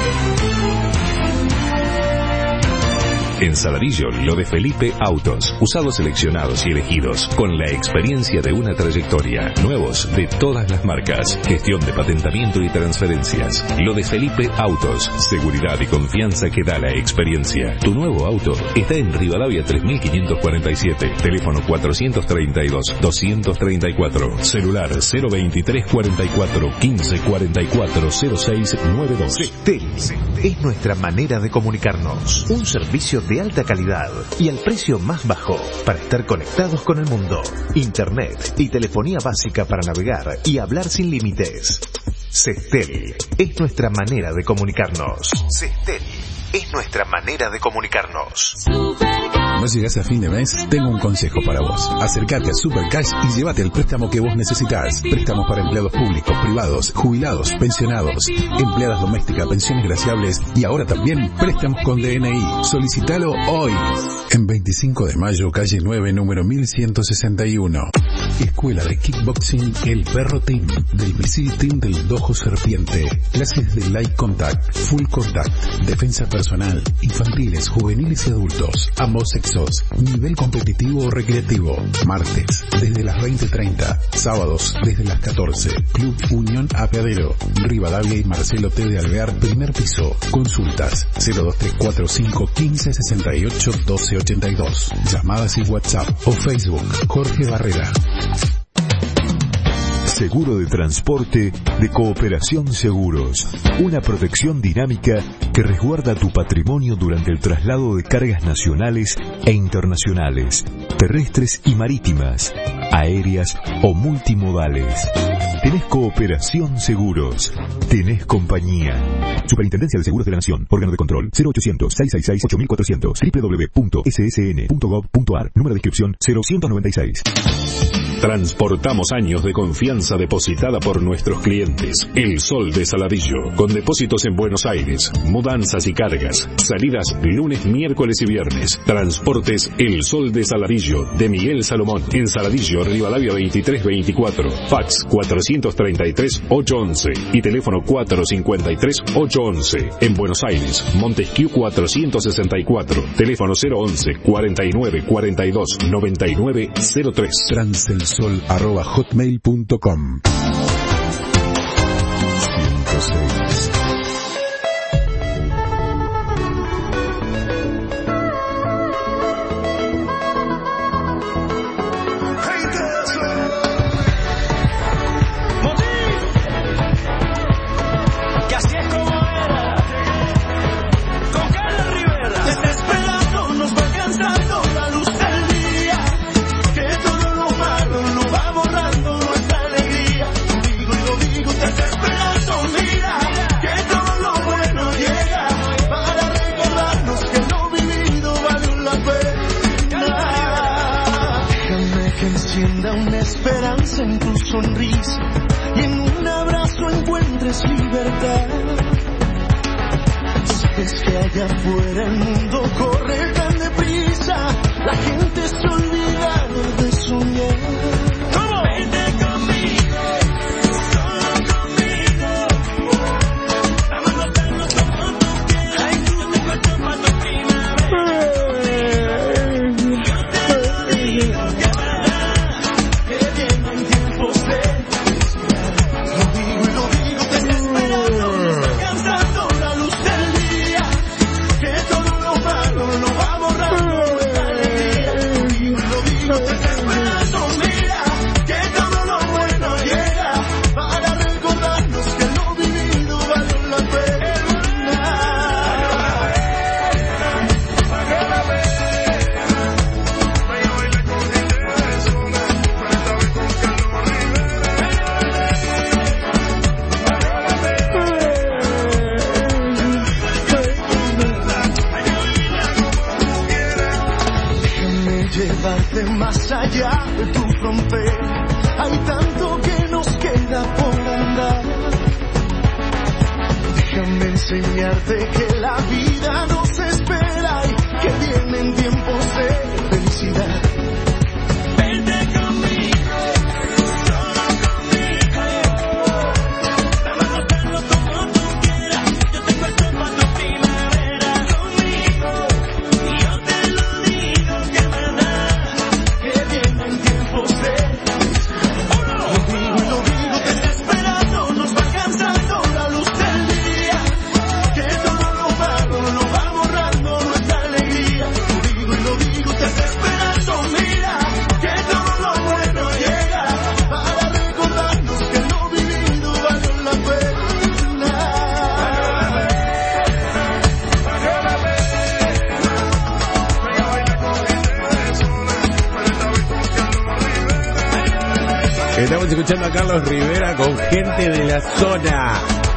Speaker 11: En Saladillo, lo de Felipe Autos. Usados seleccionados y elegidos, con la experiencia de una trayectoria. Nuevos de todas las marcas. Gestión de patentamiento y transferencias. Lo de Felipe Autos. Seguridad y confianza que da la experiencia. Tu nuevo auto está en Rivadavia tres mil quinientos cuarenta y siete. Teléfono cuatrocientos treinta y dos, doscientos treinta y cuatro. Celular cero veintitrés cuarenta y cuatro, quince cuarenta y cuatro, cero seis noventa y dos.
Speaker 12: Sestel es nuestra manera de comunicarnos. Un servicio de alta calidad y al precio más bajo para estar conectados con el mundo. Internet y telefonía básica para navegar y hablar sin límites. Sestel es nuestra manera de comunicarnos. Sestel es nuestra manera de comunicarnos.
Speaker 4: ¿No llegás a fin de mes? Tengo un consejo para vos. Acércate a Supercash y llévate el préstamo que vos necesitas. Préstamos para empleados públicos, privados, jubilados, pensionados, empleadas domésticas, pensiones graciables y ahora también préstamos con D N I. Solicítalo hoy. En veinticinco de mayo, calle nueve, número mil ciento sesenta y uno. Escuela de Kickboxing El Perro Team, del Misil Team del Dojo Serpiente. Clases de Light Contact, Full Contact, defensa personal, infantiles, juveniles y adultos, ambos sexos, nivel competitivo o recreativo. Martes, desde las veinte treinta. Sábados, desde las catorce. Club Unión Apeadero, Rivadavia y Marcelo T. de Alvear, primer piso. Consultas cero dos tres cuatro cinco, quince, sesenta y ocho, doce ochenta y dos. Llamadas y WhatsApp o Facebook. Jorge Barrera.
Speaker 7: Seguro de transporte de Cooperación Seguros. Una protección dinámica que resguarda tu patrimonio durante el traslado de cargas nacionales e internacionales, terrestres y marítimas, aéreas o multimodales. Tenés Cooperación Seguros. Tenés compañía. Superintendencia de Seguros de la Nación. Órgano de control cero ochocientos, seiscientos sesenta y seis, ocho mil cuatrocientos. doble u doble u doble u punto ese ese ene punto gob punto ar. Número de inscripción cero ciento noventa y seis.
Speaker 11: Transportamos años de confianza depositada por nuestros clientes. El Sol de Saladillo, con depósitos en Buenos Aires, mudanzas y cargas, salidas lunes, miércoles y viernes. Transportes El Sol de Saladillo, de Miguel Salomón, en Saladillo, Rivadavia veintitrés veinticuatro. Fax cuatrocientos treinta y tres, ochocientos once y teléfono cuatrocientos cincuenta y tres, ochocientos once. En Buenos Aires, Montesquieu cuatrocientos sesenta y cuatro, teléfono cero once, cuarenta y nueve, cuarenta y dos, noventa y nueve, cero tres.
Speaker 4: Transelsol arroba hotmail punto com. ciento seis.
Speaker 3: En tu sonrisa y en un abrazo encuentres libertad. Sabes que allá afuera el mundo corre tan deprisa, la gente se ha olvidado de soñar. ¿Cómo? Vente conmigo, solo conmigo. Vamos a darnos como tú quieras. Ay, tú te cuento para tu primavera. Yo te digo que todo más allá de tu frontera. Hay tanto que nos queda por andar. Déjame enseñarte que la vida nos espera y que vienen tiempos de felicidad. Vente conmigo, solo conmigo. Vamos a hacerlo como tú quieras. Yo tengo el tiempo a tu primavera. Conmigo, y yo te lo digo que verdad, que vienen tiempos de felicidad. Lo digo y lo digo desesperado, nos va cansando la luz del día, que todo lo malo lo va borrando nuestra alegría. Lo digo y lo digo desesperado, mira, que todo lo bueno llega para recordarnos que lo vivido valió la pena.
Speaker 1: Estamos escuchando a Carlos Rivera con Gente de la Zona.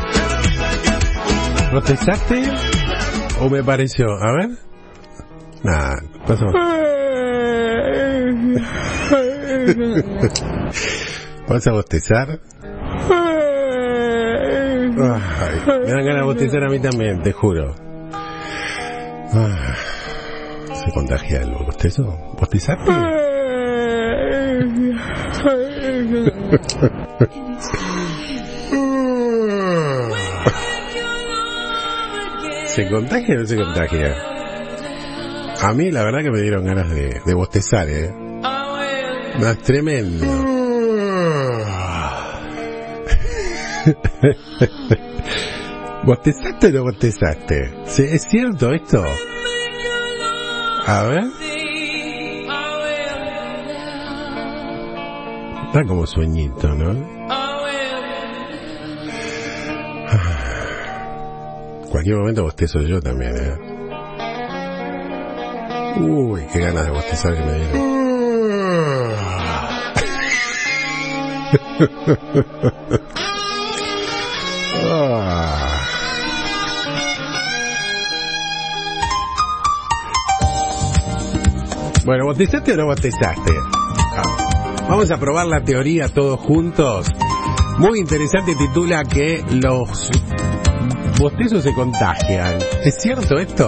Speaker 1: ¿Protesaste? ¿O me pareció? A ver. Nah, pasó. ¿Vas a bostezar? Ay, me dan ganas de bostezar a mí también, te juro. Ah, ¿se contagia el bostezo? ¿Bostezaste? ¿Se contagia o no se contagia? A mí la verdad que me dieron ganas de, de bostezar, ¿eh? No, es tremendo. ¿Bostezaste o no bostezaste? ¿Es cierto esto? A ver. Está como sueñito, ¿no? Cualquier momento bostezo yo también, ¿eh? Uy, qué ganas de bostezar que me dieron. Ah. Bueno, ¿bostezaste o no bostezaste? Ah. Vamos a probar la teoría todos juntos. Muy interesante, titula que los bostezos se contagian. ¿Es cierto esto?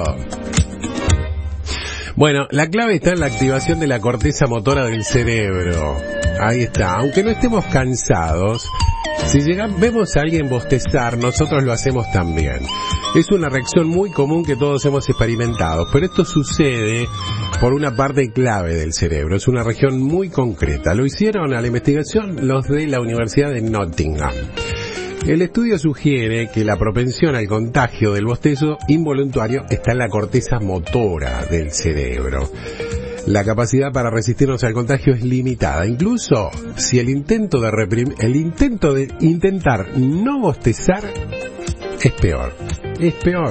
Speaker 1: Bueno, la clave está en la activación de la corteza motora del cerebro. Ahí está. Aunque no estemos cansados, si llegamos, vemos a alguien bostezar, nosotros lo hacemos también. Es una reacción muy común que todos hemos experimentado, pero esto sucede por una parte clave del cerebro. Es una región muy concreta. Lo hicieron a la investigación los de la Universidad de Nottingham. El estudio sugiere que la propensión al contagio del bostezo involuntario está en la corteza motora del cerebro. La capacidad para resistirnos al contagio es limitada, incluso si el intento de reprim- el intento de intentar no bostezar es peor. Es peor.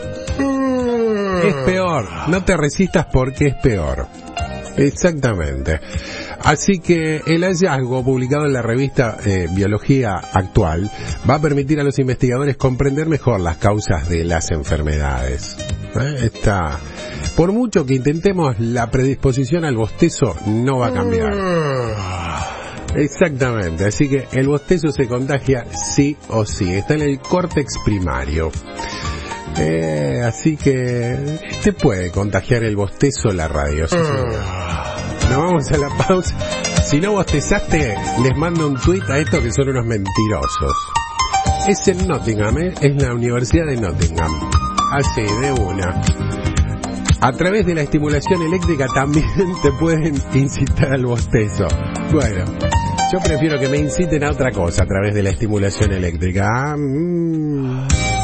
Speaker 1: Es peor. No te resistas porque es peor. Exactamente. Así que el hallazgo publicado en la revista eh, Biología Actual va a permitir a los investigadores comprender mejor las causas de las enfermedades. ¿Eh? Está. Por mucho que intentemos, la predisposición al bostezo no va a cambiar. Exactamente. Así que el bostezo se contagia sí o sí. Está en el córtex primario. Eh, así que te puede contagiar el bostezo la radio. ¿Sí, señor? Nos vamos a la pausa. Si no bostezaste, les mando un tuit a estos que son unos mentirosos. Es en Nottingham, ¿eh? Es la Universidad de Nottingham. Así, de una. A través de la estimulación eléctrica también te pueden incitar al bostezo. Bueno, yo prefiero que me inciten a otra cosa a través de la estimulación eléctrica. Ah, mm.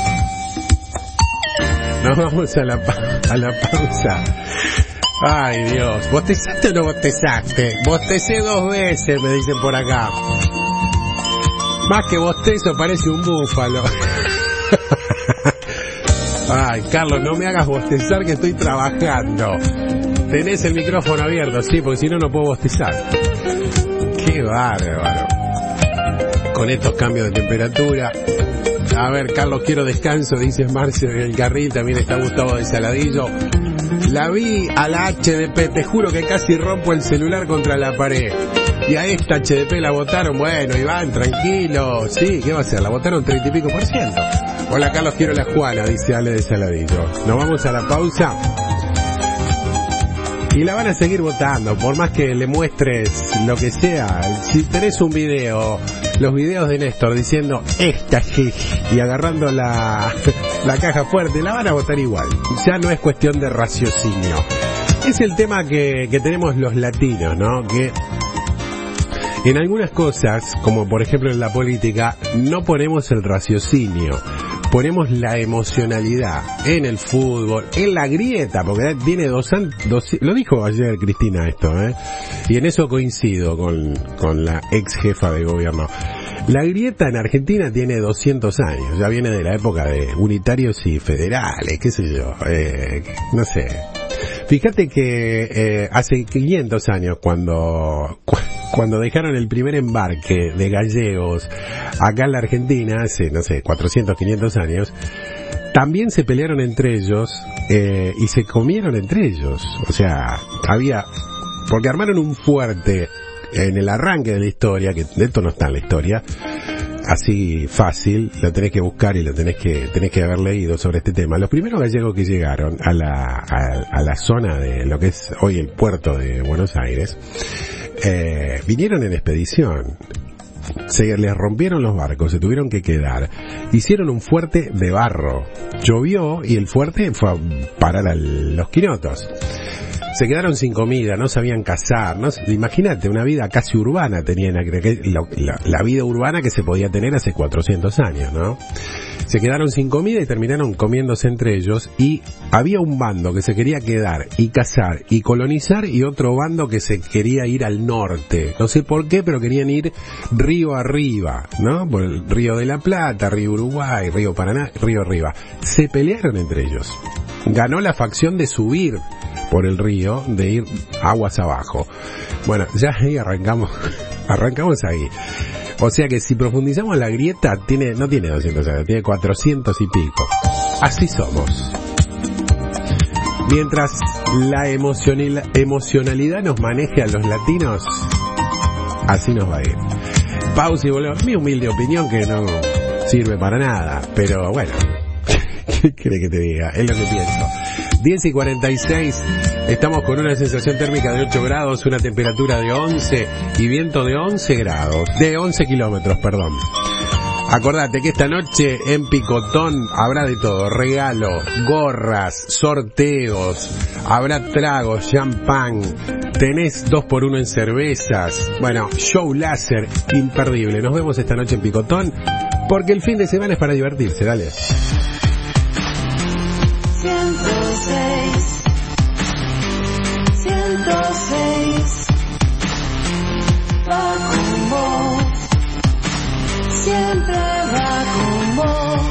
Speaker 1: Nos vamos a la, pa- a la pausa. Ay, Dios. ¿Bostezaste o no bostezaste? Bostecé dos veces, me dicen por acá. Más que bostezo, parece un búfalo. Ay, Carlos, no me hagas bostezar que estoy trabajando. Tenés el micrófono abierto, sí, porque si no, no puedo bostezar. Qué bárbaro. Con estos cambios de temperatura. A ver, Carlos, quiero descanso, dice Marcio del Carril. También está Gustavo de Saladillo. La vi a la H D P, te juro que casi rompo el celular contra la pared. Y a esta H D P la votaron, bueno, Iván, tranquilo. Sí, ¿qué va a hacer? La votaron treinta y pico por ciento. Hola Carlos, quiero la Juana, dice Ale de Saladillo. Nos vamos a la pausa. Y la van a seguir votando, por más que le muestres lo que sea. Si tenés un video, los videos de Néstor diciendo esta y agarrando la, la caja fuerte, la van a votar igual. Ya no es cuestión de raciocinio. Es el tema que, que tenemos los latinos, ¿no? Que en algunas cosas, como por ejemplo en la política, no ponemos el raciocinio. Ponemos la emocionalidad en el fútbol, en la grieta, porque tiene dos años, lo dijo ayer Cristina esto, ¿eh? Y en eso coincido con, con la ex jefa de gobierno. La grieta en Argentina tiene doscientos años, ya viene de la época de unitarios y federales, qué sé yo, eh, no sé. Fíjate que eh, hace quinientos años cuando... cuando dejaron el primer embarque de gallegos acá en la Argentina, hace, no sé, cuatrocientos, quinientos años, también se pelearon entre ellos eh, y se comieron entre ellos. O sea, había... porque armaron un fuerte en el arranque de la historia, que de esto no está en la historia, así fácil, lo tenés que buscar y lo tenés que tenés que haber leído sobre este tema. Los primeros gallegos que llegaron a la, a, a la zona de lo que es hoy el puerto de Buenos Aires, Eh, vinieron en expedición, se les rompieron los barcos, se tuvieron que quedar, hicieron un fuerte de barro, llovió y el fuerte fue a parar a los quinotos, se quedaron sin comida, no sabían cazar, no, imagínate, una vida casi urbana tenían, la, la, la vida urbana que se podía tener hace cuatrocientos años, ¿no? Se quedaron sin comida y terminaron comiéndose entre ellos, y había un bando que se quería quedar y cazar y colonizar y otro bando que se quería ir al norte. No sé por qué, pero querían ir río arriba, ¿no? Por el río de la Plata, río Uruguay, río Paraná, río arriba. Se pelearon entre ellos. Ganó la facción de subir por el río, de ir aguas abajo. Bueno, ya ahí arrancamos, arrancamos ahí. O sea que si profundizamos la grieta, tiene, no tiene doscientos años, tiene cuatrocientos y pico. Así somos. Mientras la emocional, emocionalidad nos maneje a los latinos, así nos va a ir. Pausa y volvemos. Mi humilde opinión, que no sirve para nada, pero bueno, ¿qué quiere que te diga? Es lo que pienso. diez y cuarenta y seis, estamos con una sensación térmica de ocho grados, una temperatura de once y viento de once grados, de once kilómetros, perdón. Acordate que esta noche en Picotón habrá de todo, regalo, gorras, sorteos, habrá tragos, champán, tenés dos por uno en cervezas, bueno, show láser imperdible. Nos vemos esta noche en Picotón, porque el fin de semana es para divertirse, dale.
Speaker 3: ciento seis, ciento seis, va con vos, siempre va con vos.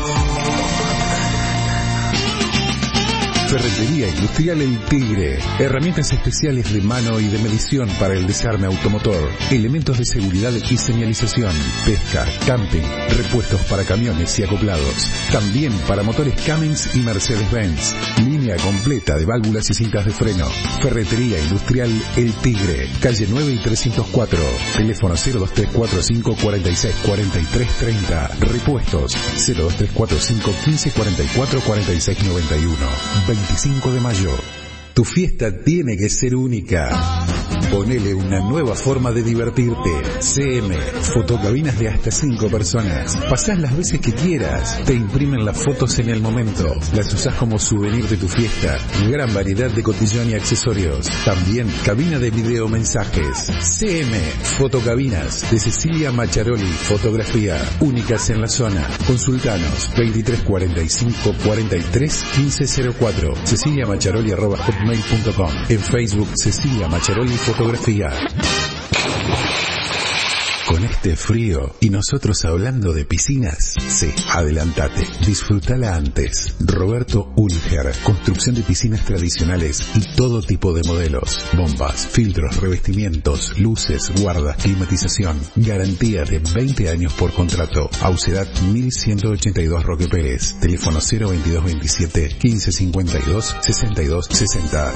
Speaker 4: Ferretería Industrial El Tigre. Herramientas especiales de mano y de medición para el desarme automotor. Elementos de seguridad y señalización. Pesca, camping, repuestos para camiones y acoplados. También para motores Cummins y Mercedes-Benz. Línea completa de válvulas y cintas de freno. Ferretería Industrial El Tigre. Calle nueve y trescientos cuatro. Teléfono cero dos tres cuatro cinco cuatro seis cuatro tres tres cero. Repuestos cero dos tres cuatro cinco uno cinco cuatro cuatro cuatro seis nueve uno. veinticinco de mayo. Tu fiesta tiene que ser única. Ponele una nueva forma de divertirte. C M, fotocabinas de hasta cinco personas. Pasás las veces que quieras. Te imprimen las fotos en el momento. Las usás como souvenir de tu fiesta. Gran variedad de cotillón y accesorios. También cabina de video mensajes. C M, fotocabinas de Cecilia Macharoli, fotografía. Únicas en la zona. Consultanos veintitrés cuarenta y cinco cuarenta y tres quince cero cuatro. Cecilia Macharoli arroba hotmail punto com. En Facebook Cecilia Macharoli Fotografía. Con este este frío y nosotros hablando de piscinas. Sí, adelantate, disfrutala antes. Roberto Ulger, construcción de piscinas tradicionales y todo tipo de modelos. Bombas, filtros, revestimientos, luces, guardas, climatización. Garantía de veinte años por contrato. Aucedad mil ciento ochenta y dos Roque Pérez. Teléfono cero veintidós veintisiete quince cincuenta y dos sesenta y dos sesenta.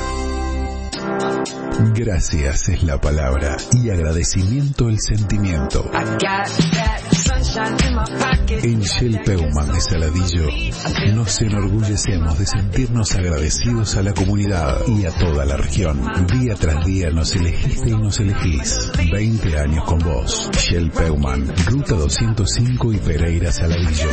Speaker 4: Gracias es la palabra y agradecimiento el sentimiento. En Shell Peuman de Saladillo nos enorgullecemos de sentirnos agradecidos a la comunidad y a toda la región. Día tras día nos elegiste y nos elegís. veinte años con vos. Shell Peuman, Ruta doscientos cinco y Pereira Saladillo.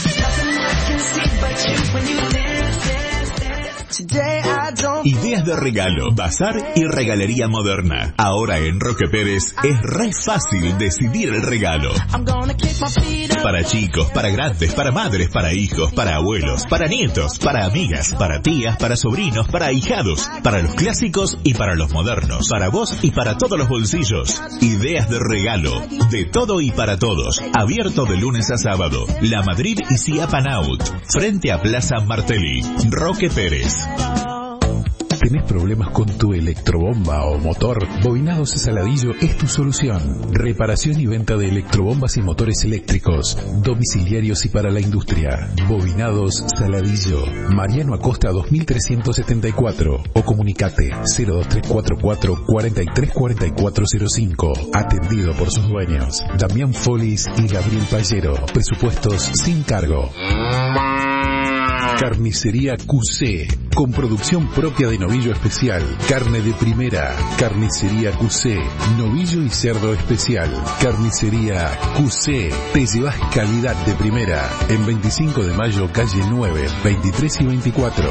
Speaker 13: Ideas de regalo, bazar y regalería moderna. Ahora en Roque Pérez es re fácil decidir el regalo. Para chicos, para grandes, para madres, para hijos, para abuelos, para nietos, para amigas, para tías, para sobrinos, para ahijados, para los clásicos y para los modernos, para vos y para todos los bolsillos. Ideas de regalo, de todo y para todos. Abierto de lunes a sábado. La Madrid y Siapanaut, frente a Plaza Martelli. Roque Pérez.
Speaker 4: ¿Tenés problemas con tu electrobomba o motor? Bobinados Saladillo es tu solución. Reparación y venta de electrobombas y motores eléctricos, domiciliarios y para la industria. Bobinados Saladillo, Mariano Acosta dos mil trescientos setenta y cuatro o comunicate cero dos tres cuatro cuatro cuarenta y tres cuarenta y cuatro cero cinco. Atendido por sus dueños, Damián Folis y Gabriel Pallero. Presupuestos sin cargo. Carnicería Q C, con producción propia de novillo especial, carne de primera. Carnicería Q C, novillo y cerdo especial. Carnicería Q C, te llevas calidad de primera. En veinticinco de mayo, calle nueve, veintitrés y veinticuatro.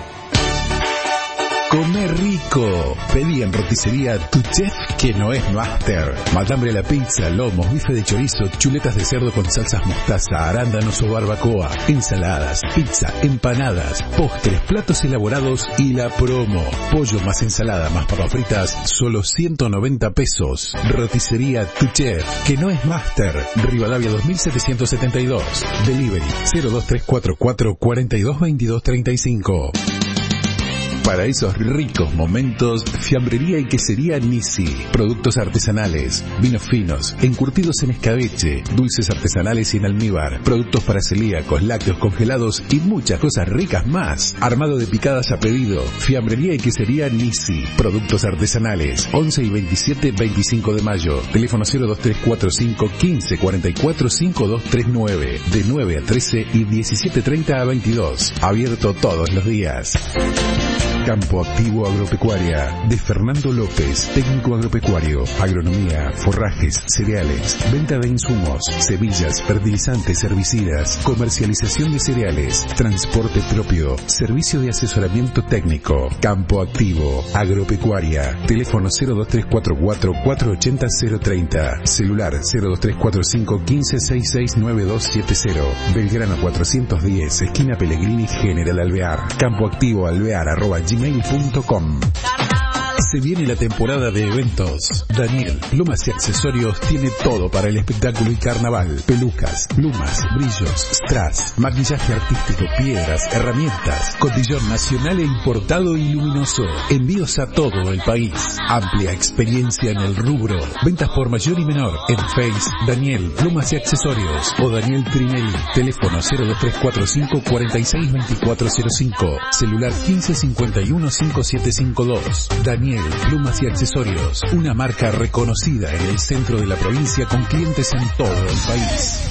Speaker 4: Comer rico. Pedí en roticería Tu Chef, que no es máster. Matambre a la pizza, lomos, bife de chorizo, chuletas de cerdo con salsas mostaza, arándanos o barbacoa, ensaladas, pizza, empanadas, postres, platos elaborados y la promo. Pollo más ensalada más papas fritas, solo ciento noventa pesos. Roticería Tu Chef, que no es máster. Rivadavia dos mil setecientos setenta y dos. Delivery cero dos tres cuatro cuatro cuarenta y dos veintidós treinta y cinco. Para esos ricos momentos, fiambrería y quesería Nisi. Productos artesanales, vinos finos, encurtidos en escabeche, dulces artesanales y en almíbar, productos para celíacos, lácteos congelados y muchas cosas ricas más. Armado de picadas a pedido. Fiambrería y quesería Nisi. Productos artesanales. once y veintisiete, veinticinco de mayo. Teléfono cero dos tres cuatro cinco quince cuarenta y cuatro cincuenta y dos treinta y nueve. De nueve a trece y diecisiete treinta a veintidós. Abierto todos los días. Campo Activo Agropecuaria, de Fernando López, técnico agropecuario, agronomía, forrajes, cereales, venta de insumos, semillas, fertilizantes, herbicidas, comercialización de cereales, transporte propio, servicio de asesoramiento técnico. Campo Activo Agropecuaria, teléfono cero dos tres cuatro cuatro cuatro ocho cero cero treinta, celular cero dos tres cuatro cinco quince sesenta y seis noventa y dos setenta, Belgrano cuatrocientos diez, esquina Pellegrini, General Alvear. Campo Activo Alvear arroba gmail punto com. Se viene la temporada de eventos. Daniel Plumas y Accesorios tiene todo para el espectáculo y carnaval. Pelucas, plumas, brillos, strass, maquillaje artístico, piedras, herramientas, cotillón nacional e importado y luminoso. Envíos a todo el país. Amplia experiencia en el rubro. Ventas por mayor y menor. En Face, Daniel Plumas y Accesorios o Daniel Trinelli. Teléfono cero dos tres cuatro cinco cuarenta y seis veinticuatro cero cinco. Celular quince cincuenta y uno cincuenta y siete cincuenta y dos. Daniel Plumas y Accesorios, una marca reconocida en el centro de la provincia con clientes en todo el país.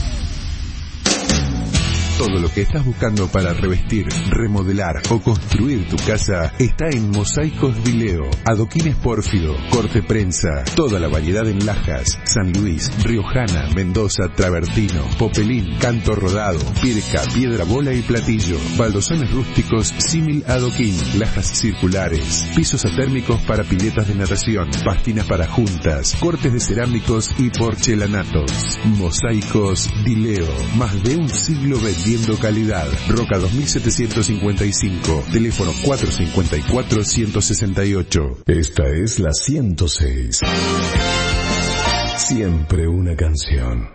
Speaker 4: Todo lo que estás buscando para revestir, remodelar o construir tu casa está en Mosaicos Dileo. Adoquines pórfido, corte prensa, toda la variedad en lajas, San Luis, Riojana, Mendoza, Travertino, Popelín, canto rodado, pirca, piedra bola y platillo, baldosones rústicos, símil adoquín, lajas circulares, pisos atérmicos para piletas de natación, pastinas para juntas, cortes de cerámicos y porcelanatos. Mosaicos Dileo, más de un siglo vendiendo calidad. Roca dos mil setecientos cincuenta y cinco, teléfono cuatro cincuenta y cuatro ciento sesenta y ocho. Esta es la ciento seis. siempre una canción.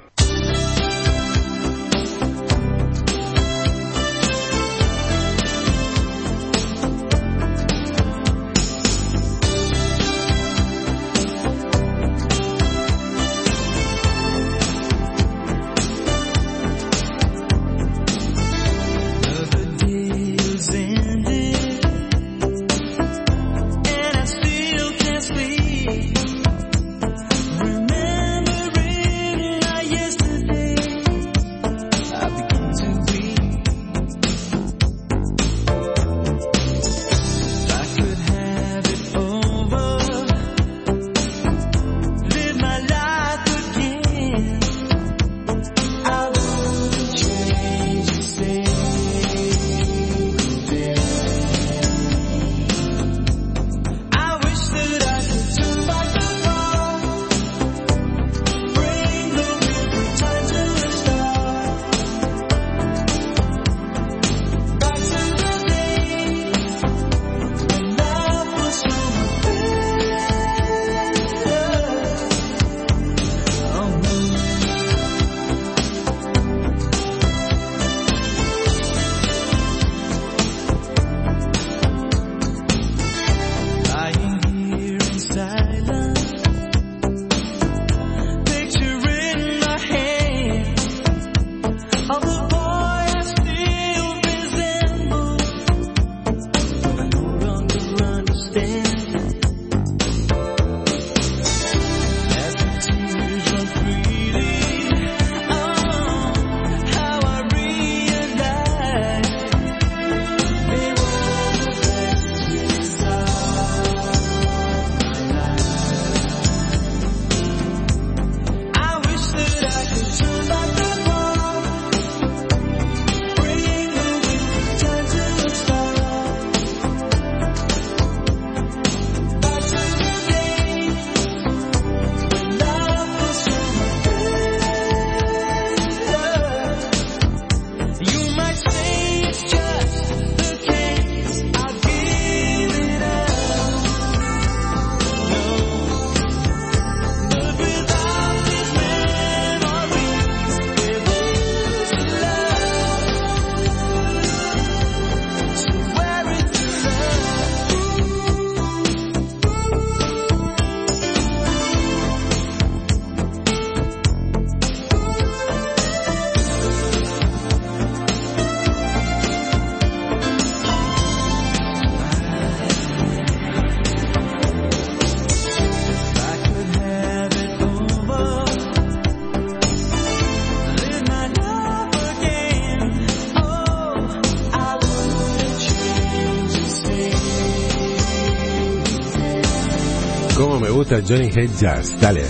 Speaker 1: Cómo me gusta Johnny Hate Jazz. Dale.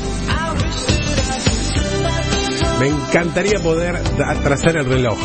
Speaker 1: Me encantaría poder atrasar el reloj.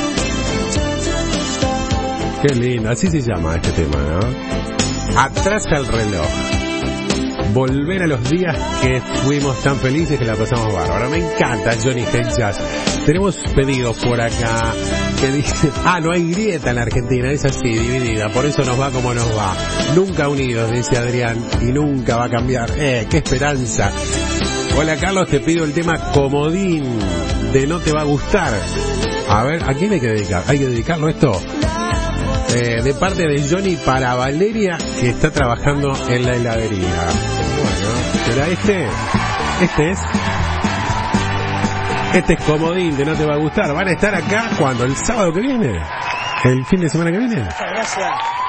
Speaker 1: Qué lindo, así se llama este tema, ¿no? Atrasa el reloj. Volver a los días que fuimos tan felices, que la pasamos bárbaro. Me encanta Johnny Hate Jazz. Tenemos pedidos por acá que dicen, ah, no hay grieta en la Argentina, es así, dividida, por eso nos va como nos va. Nunca unidos, dice Adrián, y nunca va a cambiar. Eh, qué esperanza. Hola Carlos, te pido el tema Comodín de No Te Va a Gustar. A ver, ¿a quién hay que dedicar? ¿Hay que dedicarlo esto? Eh, de parte de Johnny para Valeria, que está trabajando en la heladería. Bueno, ¿será este? Este es... Este es Comodín de No Te Va a Gustar. ¿Van a estar acá cuando? ¿El sábado que viene? ¿El fin de semana que viene?
Speaker 14: Muchas gracias.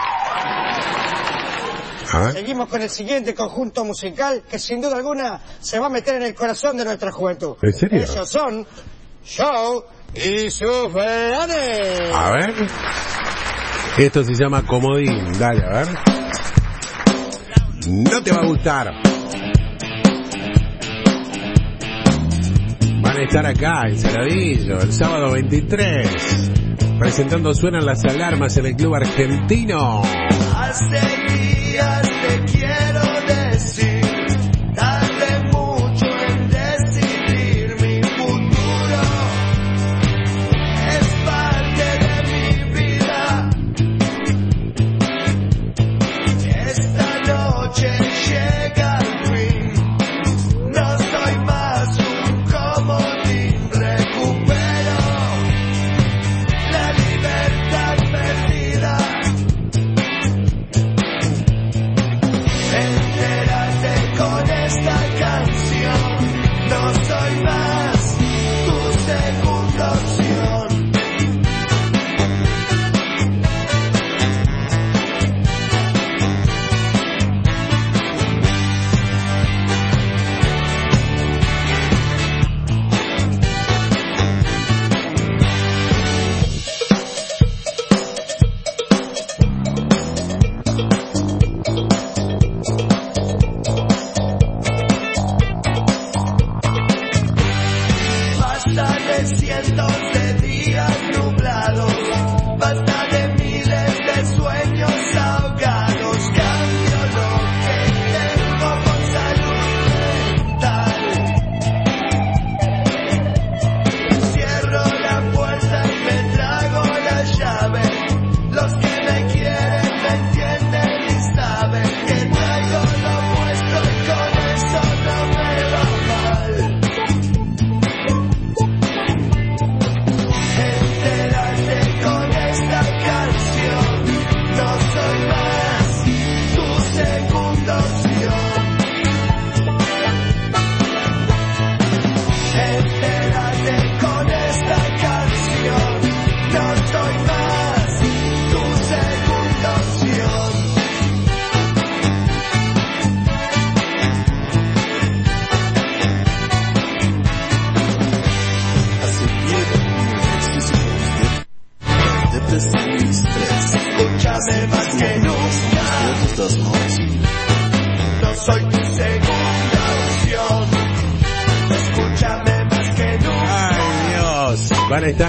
Speaker 1: A ver.
Speaker 14: Seguimos con el siguiente conjunto musical que sin duda alguna se va a meter en el corazón de nuestra juventud.
Speaker 1: ¿En serio?
Speaker 14: Ellos son Show y sus Veranes.
Speaker 1: A ver. Esto se llama Comodín. Dale, a ver. No te va a gustar. Van a estar acá en Saladillo el sábado veintitrés, presentando Suenan las Alarmas en el Club Argentino.
Speaker 3: Hace días te quiero decir, tardé mucho en decidir mi futuro, es parte de mi vida. Esta noche llega el fin, no soy más segunda opción. Basta de cientos de días nublados, basta de miles de sueños ahogados. Cambio lo que tengo por salud mental. Cierro la puerta y me trago la llave. Los que me quieren me entienden y saben que traigo lo vuestro y con eso no me va mal. Entérate con esta canción, no soy más tu segunda opción. Entérate con esta canción, no soy más tu segunda opción. Escúchame más que nunca. No soy tu segunda opción. Escúchame más que nunca.
Speaker 1: Ay, Dios. Van a estar